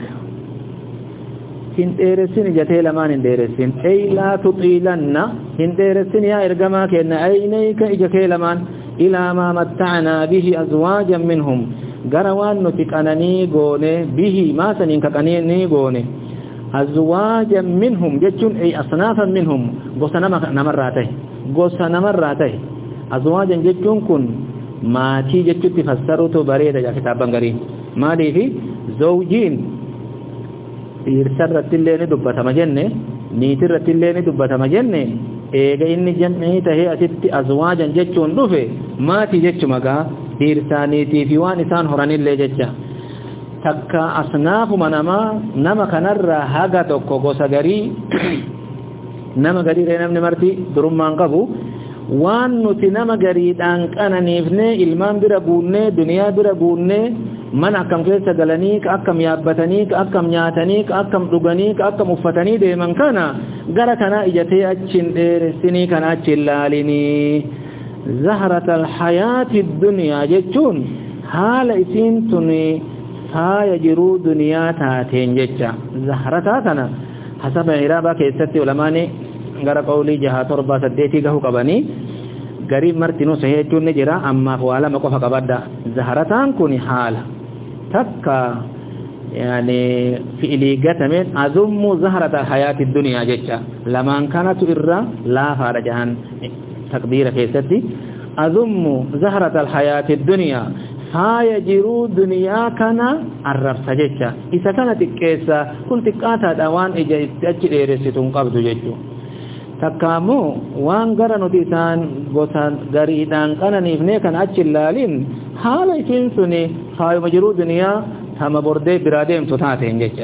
hin dheeressin jatee lamaan hin dheeressin ay laa tuxiilanna hin dheeressin yaa ergamaa kenna aynayka ija kee lamaan إلى ما متعنا به أزواجا منهم غروان نتقنني غونه به ما سنين كقنني غونه أزواجا منهم جتون أي أصنافا منهم غسنا نمراته غسنا نمراته أزواجا جتون كن ما تي جتون تفسروا تبريد يا كتاب غري ما دي في زوجين إرسلت الليل دبّة مجنة نيترت الليل دبّة مجنة إيجا إني جمعي تهي أتت أزواجا جتون دفه ما تي جتو مقا إرسانيتي في وانسان هراني اللي جتشا تكا أصناف منما نما كنر هاقا توقو غوصا غري نما غري رينام نمرتي درم مانقبو وان نتي نما غري دانك أنا نيفني إلمان برابوني دنيا برابوني من أكم كيسا غلانيك أكم يابتنيك أكم نياتنيك أكم رغنيك أكم أفتني دي من كان غرا كان إجتي أجن إرسيني كان أجن لاليني زهرة الحياة الدنيا جتون حال إسين تني فايا جرو دنيا تاتين جتشا زهرتا تنا حسب عرابة كيستي علماني غرا قولي جها تربا سديتي غهو قباني غريب مرتنو سهيتون نجرا أما فوالا مقفا قبادا زهرتان كوني حال تكا يعني في إليقات من أزم زهرة الحياة الدنيا جتشا لما كانت إرى لا فارجان تقدير كيستي أزم زهرة الحياة الدنيا فايا جرو دنيا كان الرب سجتشا إذا كانت الكيسة كنت قاتا دوان إجا استأجل إرسيتون قبض جتشو تكامو وان غرانو تيسان غوسان غريدان كان نيفني كان أجل لالين حالا يكينسوني فايا مجرو دنيا هم بردي براديم تتاتين جتشا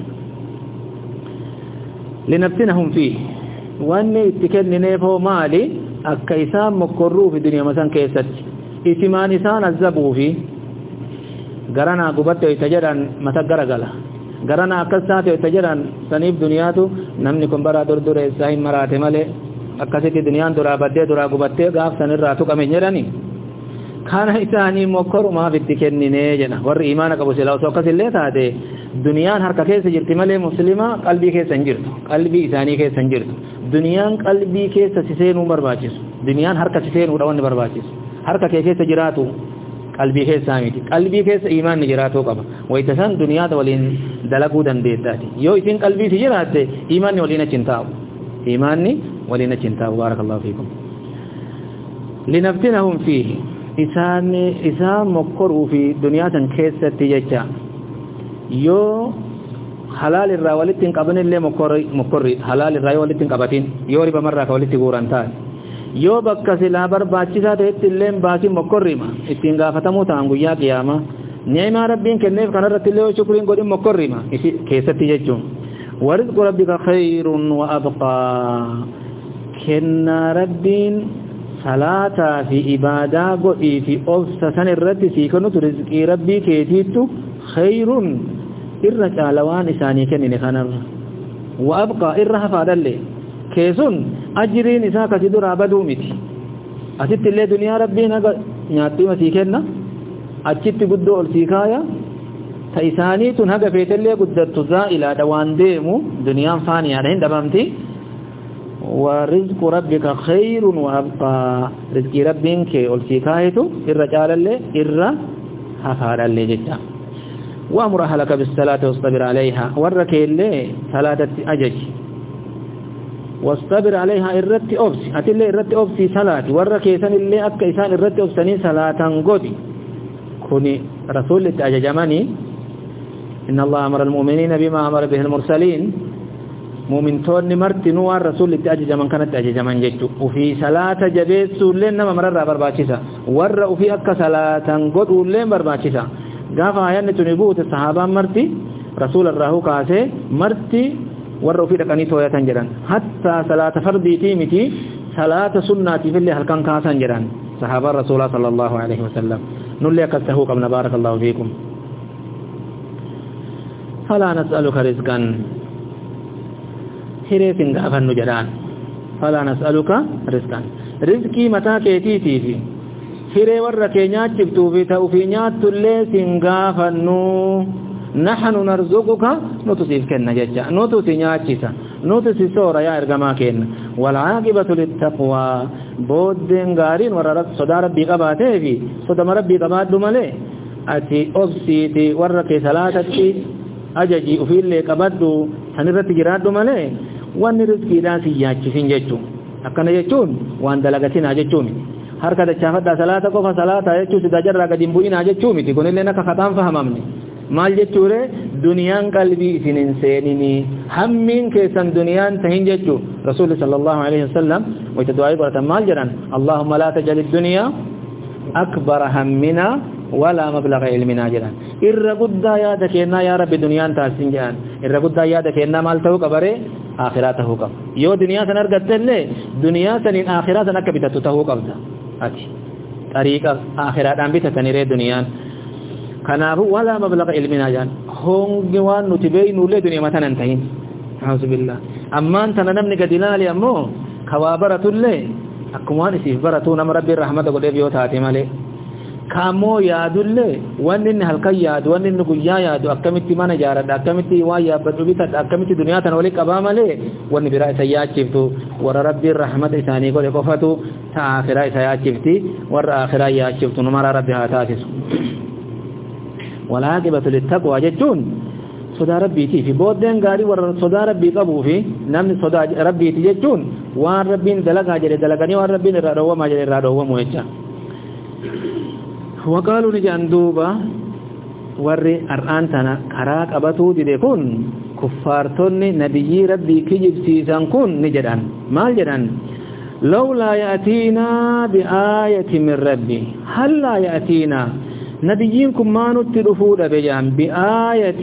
لنبتنهم فيه واني اتكالي نيفو مالي akka isaan mokkorruu fi duniyaa san keessatti isimaan isaan azabuu fi garana gubatte itti jedhan mata garagala garana akkas taate itti jedhan saniif duniyaatu namni kun bara durdure isaa hin maraate malee akkasitti duniyaan duraa baddee duraa gubattee gaaf sanirraa tuqame jedhani kana isaanii mokkorumaaf itti kennine jedha warri imaana qabu silaa osoo akkasillee taate duniyaan harka keessa jirti malee muslima qalbii keessa hin jirtu qalbii isaanii keessa hin jirtu duniyaan qalbii keessa siseenuu barbaachisu duniyaan harka siseenuu dhawanni barbaachisu harka kee keessa jiraatu qalbii keessa miti qalbii keessa iimaanni jiraatu qaba wayta san duniyaata waliin dalaguu dandeettaati yoo isin qalbii si jiraatte iimaanni waliin achi hin taa'u iimaanni waliin achi hin taa'u baarakallahu fiikum linaftinahum fiihi isaan isaan mokkoruu fi duniyaa san keessatti jecha yoo halal irraa walitti hin qaban illee mokkorri mokkorri halal irraa walitti hin qabatin yoo riba marraa ka walitti guuran taate yoo bakka silaa barbaachisaa ta'etti illee baasin mokkorrima ittiin gaafatamuu ta'an guyyaa qiyaama ni'ima rabbiin kenneef kanarratti illee shukriin godhin mokkorrima isi keessatti jechuun warizqu rabbika khayrun wa abqaa kenna rabbiin salaataa fi ibaadaa godhii fi obsa san irratti sii kennutu rizqii rabbii keetiittu khayrun irra caalawaan isaanii kennine kanarra wa abqaa irra hafaadhalle keessun ajiriin isaa kasi duraa baduu miti asitti illee duniyaa rabbiin haga nyaattima sii kenna achitti guddoo ol sii kaaya ta isaanii tun haga feetellee guddattu zaa'ilaadha waan deemu duniyaan faaniyaadha hin dhabamti wa rizqu rabbika khayrun wa abqaa rizqii rabbiin kee ol sii kaayetu irra caalallee irra hafaadhalle jecha وأمر أهلك بالصلاة واصطبر عليها ورك اللي صلاة أجج واصطبر عليها الرت أبسي أتلي الرت أبسي صلاة ورك يسان اللي أكا يسان الرت أبسني صلاة قدي كوني رسول أججماني إن الله أمر المؤمنين بما أمر به المرسلين مؤمن تون مرتنوا الرسول أججمان كانت أججمان جيتو وفي صلاة جبيت سولين نما مرر برباچيسا ور وفي أكا صلاة قد ولين برباچيسا gaafa ayanni tuni buute sahaabaan marti rasuul irraa kaasee marti warra ofii dhaqanii tooyatan jedhan hatta salaata fardiitii miti salaata sunnaatiif illee halkan kaasan jedhan sahaabaan rasuulaa sallallahu alaihi wasallam nullee akkas tahuu qabna baarakallahu fiikum falaa nas'aluka rizqan hireetin gaafannu jedhaan falaa nas'aluka rizqan rizqii mataa keetiitiifi hiree warra kee nyaachiftuu fi ta'u fi nyaatullee sin gaafannu nahnu narzuquka nutu siif kenna jecha nutu si nyaachisa nutu si soora yaa ergamaa kenna والعاقبة للتقوى بودن غارين ورا صدا ربي قباته في صدا ربي قبات دمله ati obsiti warra ke salatatti ajaji ufille qabaddu sanirratti jiraaddu malee wanni rizqiidhaan si yaachisin jechuun akkana jechuun waan dalagatina jechuun harka dachaafadda salata qofa salata jechuun sida jarra gadin bu'ina jechuun miti kunillee akka khataan fahamamne maal jechuure duniyaan qalbii isinin seenini hammin keessan duniyaan tahin jechuun rasuul sallallahu alaihi wasallam wayta du'aa baratan maal jedhan allahumma la tajal ad-dunya akbar hammina ولا مبلغ علمنا جلان الرغدا يا دكينا يا رب دنيا تاسين جان الرغدا يا دكينا مالته قبره اخرته قب يو دنيا سنرغتله دنيا سنين اخرات نكبتته قبدا اتي طريق اخرات ام بتتنيره دنيا كناه ولا مبلغ علمنا جان هونغوان نتبين له دنيا متى ننتهين اعوذ بالله اما انت نمني قدلال امو خوابرت له اكوان سي برتو نم رب الرحمه قد بيوتاتي مالي kamo yaadulle wanni halkan yaadu wanni guyyaa yaadu akkamitti mana jaaradha akkamitti waa yaabadu bita akkamitti duniyaa tan wali qabaa malee wanni biraa isa yaachiftu warra rabbiin rahmata isaanii godhe qofatu ta akhiraa isa yaachifti warra akhiraa yaachiftu numara rabbi haa taasisu walaaqibatu littaqwa jechuun sodaa rabbiitii fi booddeen gaarii warra sodaa rabbii qabuu fi namni sodaa rabbiiti jechuun waan rabbiin dalagaa jedhe dalaganii waan rabbiin irraa dhowwamaa jedhe irraa dhowwamu jecha وقالوا نجان دوبا ورّي أرآنتنا كراك أبطو دي كون كفارتون نبي ربي كجب سيسان كون نجدان مال جدان لولا يأتينا بآية من ربي هل لا يأتينا نبيينكم ما نتدفود بجان بآية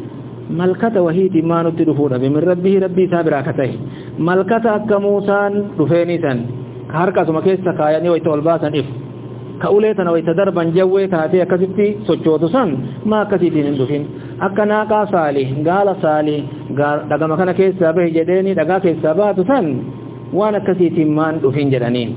ملكة وهيتي ما نتدفود من ربه ربي سابراكته ملكة أكموسان رفينيسان كهركة مكيسة كاياني ويتولباسان إف كأوليتنا ويتدربان جوّي كهاتي أكسبتي سوچوتو سن ما أكسيتين اندوفين أكنا كا صالي قال صالي دقا مكان كيسا به جديني دقا كيسا باتو سن وانا أكسيتين ما اندوفين جدانين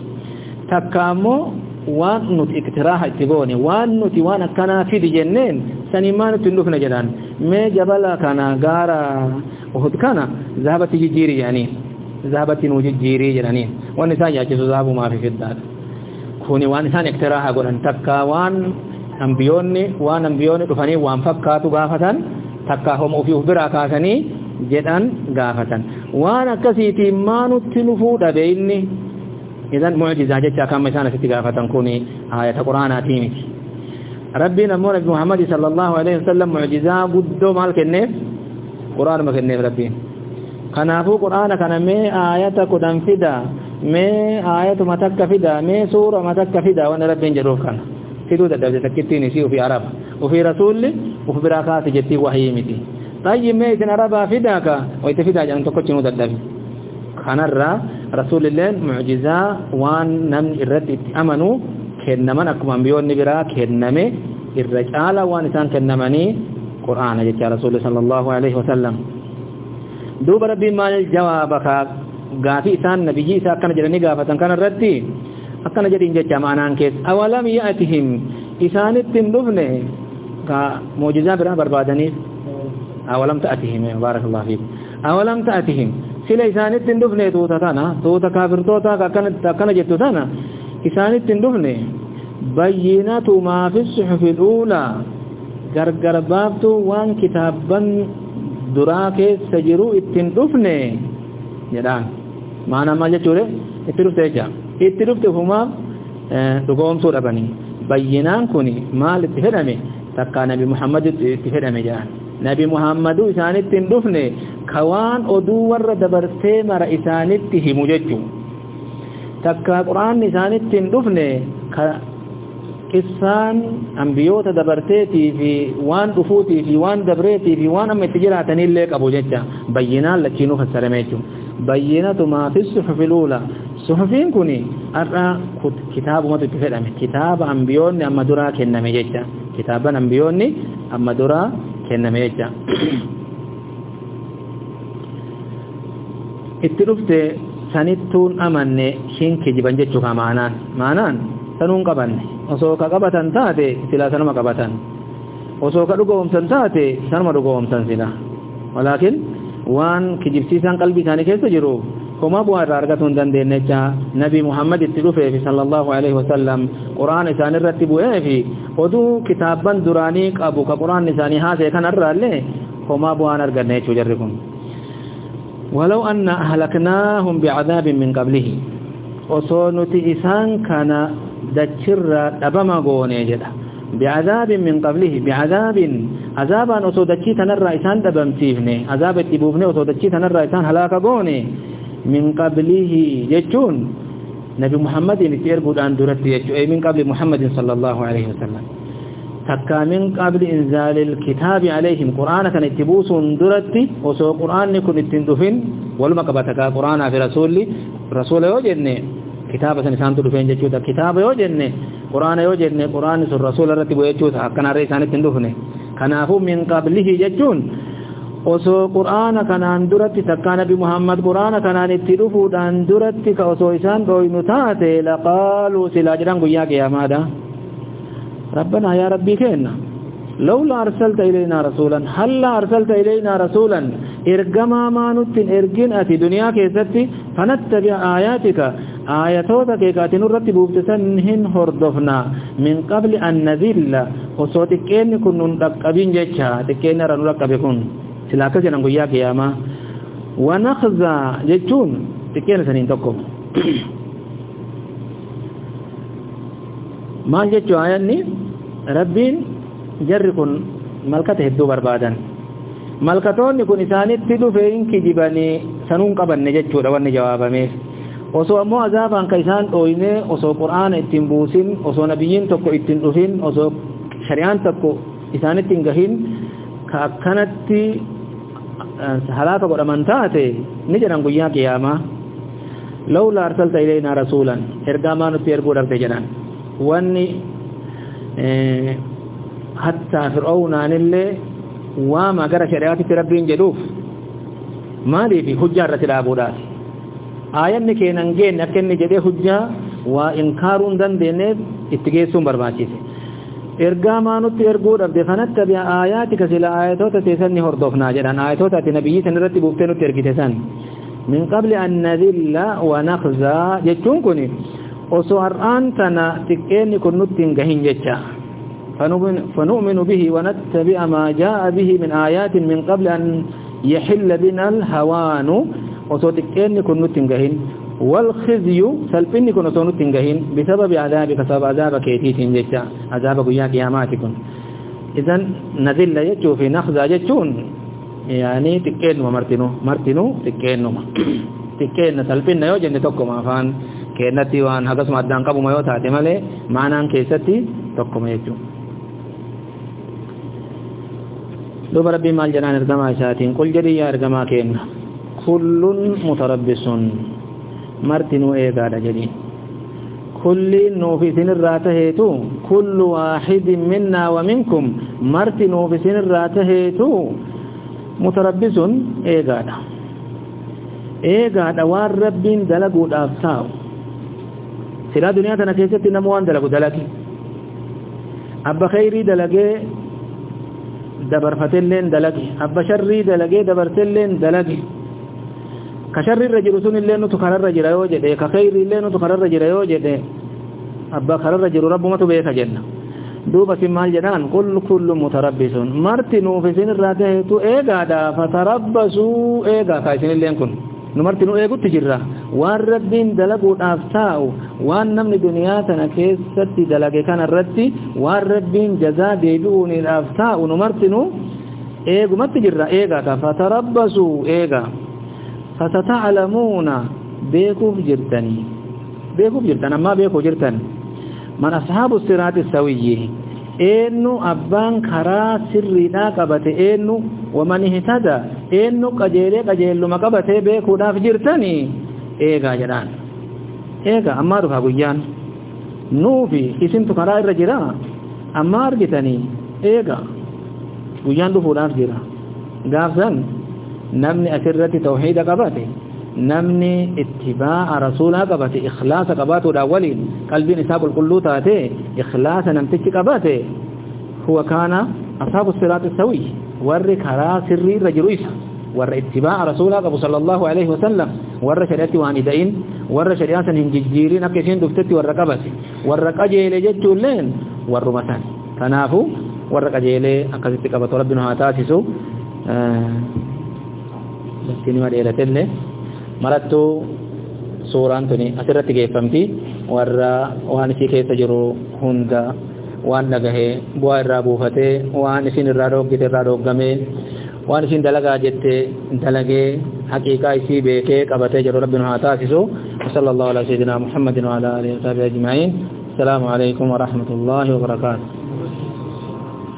تكامو وان نت اكتراح اتبوني وان نت وانا كنا في دي جنين سني ما نت اندوفين جدان مي جبلا كنا غارا وحد كنا ذهبت جيري يعني ذهبت نوجي جيري جدانين والنساء يأجزو ذهبوا ما في فداد kuni waan isaan iktiraha godhan takka waan ambiyoonni waan ambiyoonni dhufanii waan fakkaatu gaafatan takka homo ofii biraa kaasanii jedhan gaafatan waan akkasiitiin maanutti nufuu dhabe inni idan mu'jizaa jecha kama isaan asitti gaafatan kuni ayata quraanaatii miti rabbiin ammoo nabi muhammad sallallahu alaihi wasallam mu'jizaa guddoo maal kenneef quraanuma kenneef rabbiin kanaafuu quraana kana mee ayata kudhan fida mee ayatu matakka fida mee suura matakka fida wan rabbiin jedhuuf kana fiduu dadhabde takkittiin isii ofii araba ofii rasuulli ofii biraa kaase jettii wahii miti tayyib mee isin arabaa fidaaka wayta fidaa jedhan tokkochinuu dadhabe kanarraa rasuulilleen mu'jizaa waan namni irratti itti amanu kennaman akkuma ambiyoonni biraa kenname irra caala waan isaan kennamanii qur'aana jecha rasuulli sallallahu alaihi wasallam duuba rabbiin maal jawaabaka gaafi isaan nabiyyi isaa akkana jedhanii gaafatan kana irratti akkana jedhin jecha maanaan keessa awalam ya'tihim isaanittin dhufne ka mu'jizaa biraa barbaadaniif awalam ta'tihim barakallahu fiik awalam ta'tihim sila isaanittin dhufne tuuta tana tuuta kaafirtoota akkana akkana jettu tana isaanittin dhufne bayyinatu ma fi suhufil ula gargar baabtu waan kitaaban duraa keessa jiru ittin dhufne jedhaan maana maal jechuudha itti dhufte jecha itti dhufte huma dhugoomsuu dhabanii bayyinaan kuni maal itti fedhame takka nabi muhammad itti fedhame jedhaan nabi muhammadu isaanitti hin dhufne kawaan oduu warra dabarsee mara isaanitti himu jechuu takka quraanni isaanitti hin dhufne ka qissaan ambiyoota dabarteetii fi waan dhufuutii fi waan dabreetii fi waan amma itti jiraatanillee qabu jecha bayyinaan lachiinuu fassarame jechuun bayyinatu maa fi suhufil uulaa suhufiin kuni har'a kitaabumatu itti fedhame kitaaba ambiyoonni amma duraa kenname jecha kitaaban ambiyoonni amma duraa kenname jecha itti dhufte sanittuun amanne hin kijiban jechuu ka maanaan maanaan sanuun qabanne osoo ka qabatan taate sila sanuma qabatan osoo ka dhugoomsan taate sanuma dhugoomsan sila walakin waan kijibsiisan qalbii isaanii keessa jiru كما بو ارغتون دندنچا نبي محمد اتلوفه صلى الله عليه وسلم قران ثاني رتبوا في ودو كتابا دراني ابو قران ثاني هذا كان الرله كما بو ارغنه جركم ولو ان اهلكناهم بعذاب من قبله وصونتي إسان كان دچر دبما غوني جدا بعذاب من قبله بعذاب عذابا وصودچي تنرى إسان دبمتيفني عذاب اتبوفني وصودچي تنرى إسان هلاك غوني من قبله يجون نبي محمد يتير قدان درت يجو أي من قبل محمد صلى الله عليه وسلم تكا من قبل إنزال الكتاب عليهم قرآن كان اتبوس درت وصو قرآن كن اتندفن ولما قبتك قرآن في رسول رسول يوجدني كتابة نسان تدفن جيشوتا كتاب يوجدني قرآن يوجدني قرآن سر رسول رتب يجوتا كنا رئيسان اتندفني كنافو من قبله جيشون وصو قرآن كان اندرت تكا نبي محمد قرآن كان اتدفو اندرت كوصو إسان قوينتات لقالوا سلاجران قياك يا ماذا ربنا يا ربي كينا لولا أرسلت إلينا رسولا هل أرسلت إلينا رسولا إرقما ما نتن إرقين أتي دنيا كيستي فنتبع آياتك آياتوتك كاتن الرتب بتسنهن هردفنا من قبل أن نذل وصوتكين كن نتقبين جيشا تكين رنرقبكن سلاك جنان قياك يا ما ونخزى جيشون تكين سنين تقم ما جيشو آياني ربين jarri kun malkata hedduu barbaadan malkatoonni kun isaanitti dhufeen kijibanii sanuun qabanne jechuudha wanni jawaabameef osoo ammoo azaabaan ka isaan dhooyne osoo qur'aana ittiin buusin osoo nabiyyiin tokko ittiin dhufin osoo shari'aan tokko isaanitti hin gahin ka akkanatti halaaka godhaman taate ni jedhan guyyaa qiyaamaa lawla arsalta ilayna rasuulan ergaamaa nutti erguu dhabde jedhan wanni حتى فرعون اللي وما قرأ شريعة ربين جدوف ما دي في حجة رتل عبودات آيان نكينا نجين نكين نجده حجة وإنكارون دن دينه اتقيسون برماشيس إرقاما نت إرقود أبدي فنتبع آياتك سلا آياتوت تيسن هردوفنا جدان آياتوت نبيه سنرتب بفتنو تركتسن من قبل أن نذل ونخزى جتون كني وسوهر آنتنا تكين كن نتين قهين جتشا فنؤمن به ونتبع ما جاء به من آيات من قبل أن يحل بنا الهوان وصوتكين كن نتنجهين والخزي سلبين كن نتنجهين بسبب عذابك سبب عذابك يتيتين جيشا عذابك يا قياماتكم إذن نذل يجو في نخزى يجون يعني تكين ومرتنو مرتنو تكين تكين سلبين يوجن تقوم أفان كينتي وان هقص مدان قبو ما يوتاتي مالي معنى كيستي تقوم يجو دوب ربي مال جنان ارغما شاتين قل جدي يا ارغما كين كل متربص مرتنو ايغادا جدي كل نو في سن الراتهيتو كل واحد منا ومنكم مرتنو في سن الراتهيتو متربص ايغادا ايغادا وار ربين دلغو دافساو سلا دنيا تنا كيستي نموان دلغو دلغي ابا خيري دلغي دبرفتلين دلقي أبا شري دلقي دبرتلين دلقي كشر الرجل سن اللين تخرر الرجل يوجد كخير اللين تخرر الرجل يوجد أبا خرر الرجل رب ما تبيك جنة دوبة مال جنان كل كل متربص مرتنو في سن الراته تو إيغا دا فتربصوا إيغا كايسن اللين كن نمرتنو إيغو تجرى وان ربين دلقوا أفتاو وان نمن دنياتنا كيست دلقي كان الرد وان ربين جزا ديبون الأفتاو نمرتنو إيغو ما تجرى إيغا فتربصوا إيغا فستعلمون بيكو جرتني بيكو جرتن أما بيكو جرتن من أصحاب الصراط السوي إنو أبان كرا سري ناقبت إنو ومن اهتدى إنو قجيلي قجيلو مقبت بيكو ناف جرتني إيغا جران إيغا أما رفا قيان نوفي اسمت كرا الرجرا أما أرجتني إيغا قيان دفو ناف جرا قافزان نمني أسرة توحيد قباته نمني اتباع رسولها قباته إخلاص قباته الأولين قلبي نساب القلوطاته إخلاص نمتك قباته هو كان أصحاب الصراط السوي ورك هرا سري رجل إيسا ور اتباع رسولك أبو صلى الله عليه وسلم ور شريعة واندين ور شريعة هنجيرين أكشين دفتتي ور رقبتي ور رقجيل جتولين ور مثلا تنافو ور رقجيل أكشتك أبو ربنا هاتاسسو لكني ما ديرت له مرتو سوران تني أسرت كيفمتي ور وان في كيس جرو هندا وان نجاه بوار رابوفته وان سين الرادوك جت الرادوك جمه وان سين دلقا جت دلقة حقيقة إسي بيكة كبته جرو ربنا هاتاسسو وصلى الله على سيدنا محمد وعلى آله وصحبه أجمعين السلام عليكم ورحمة الله وبركاته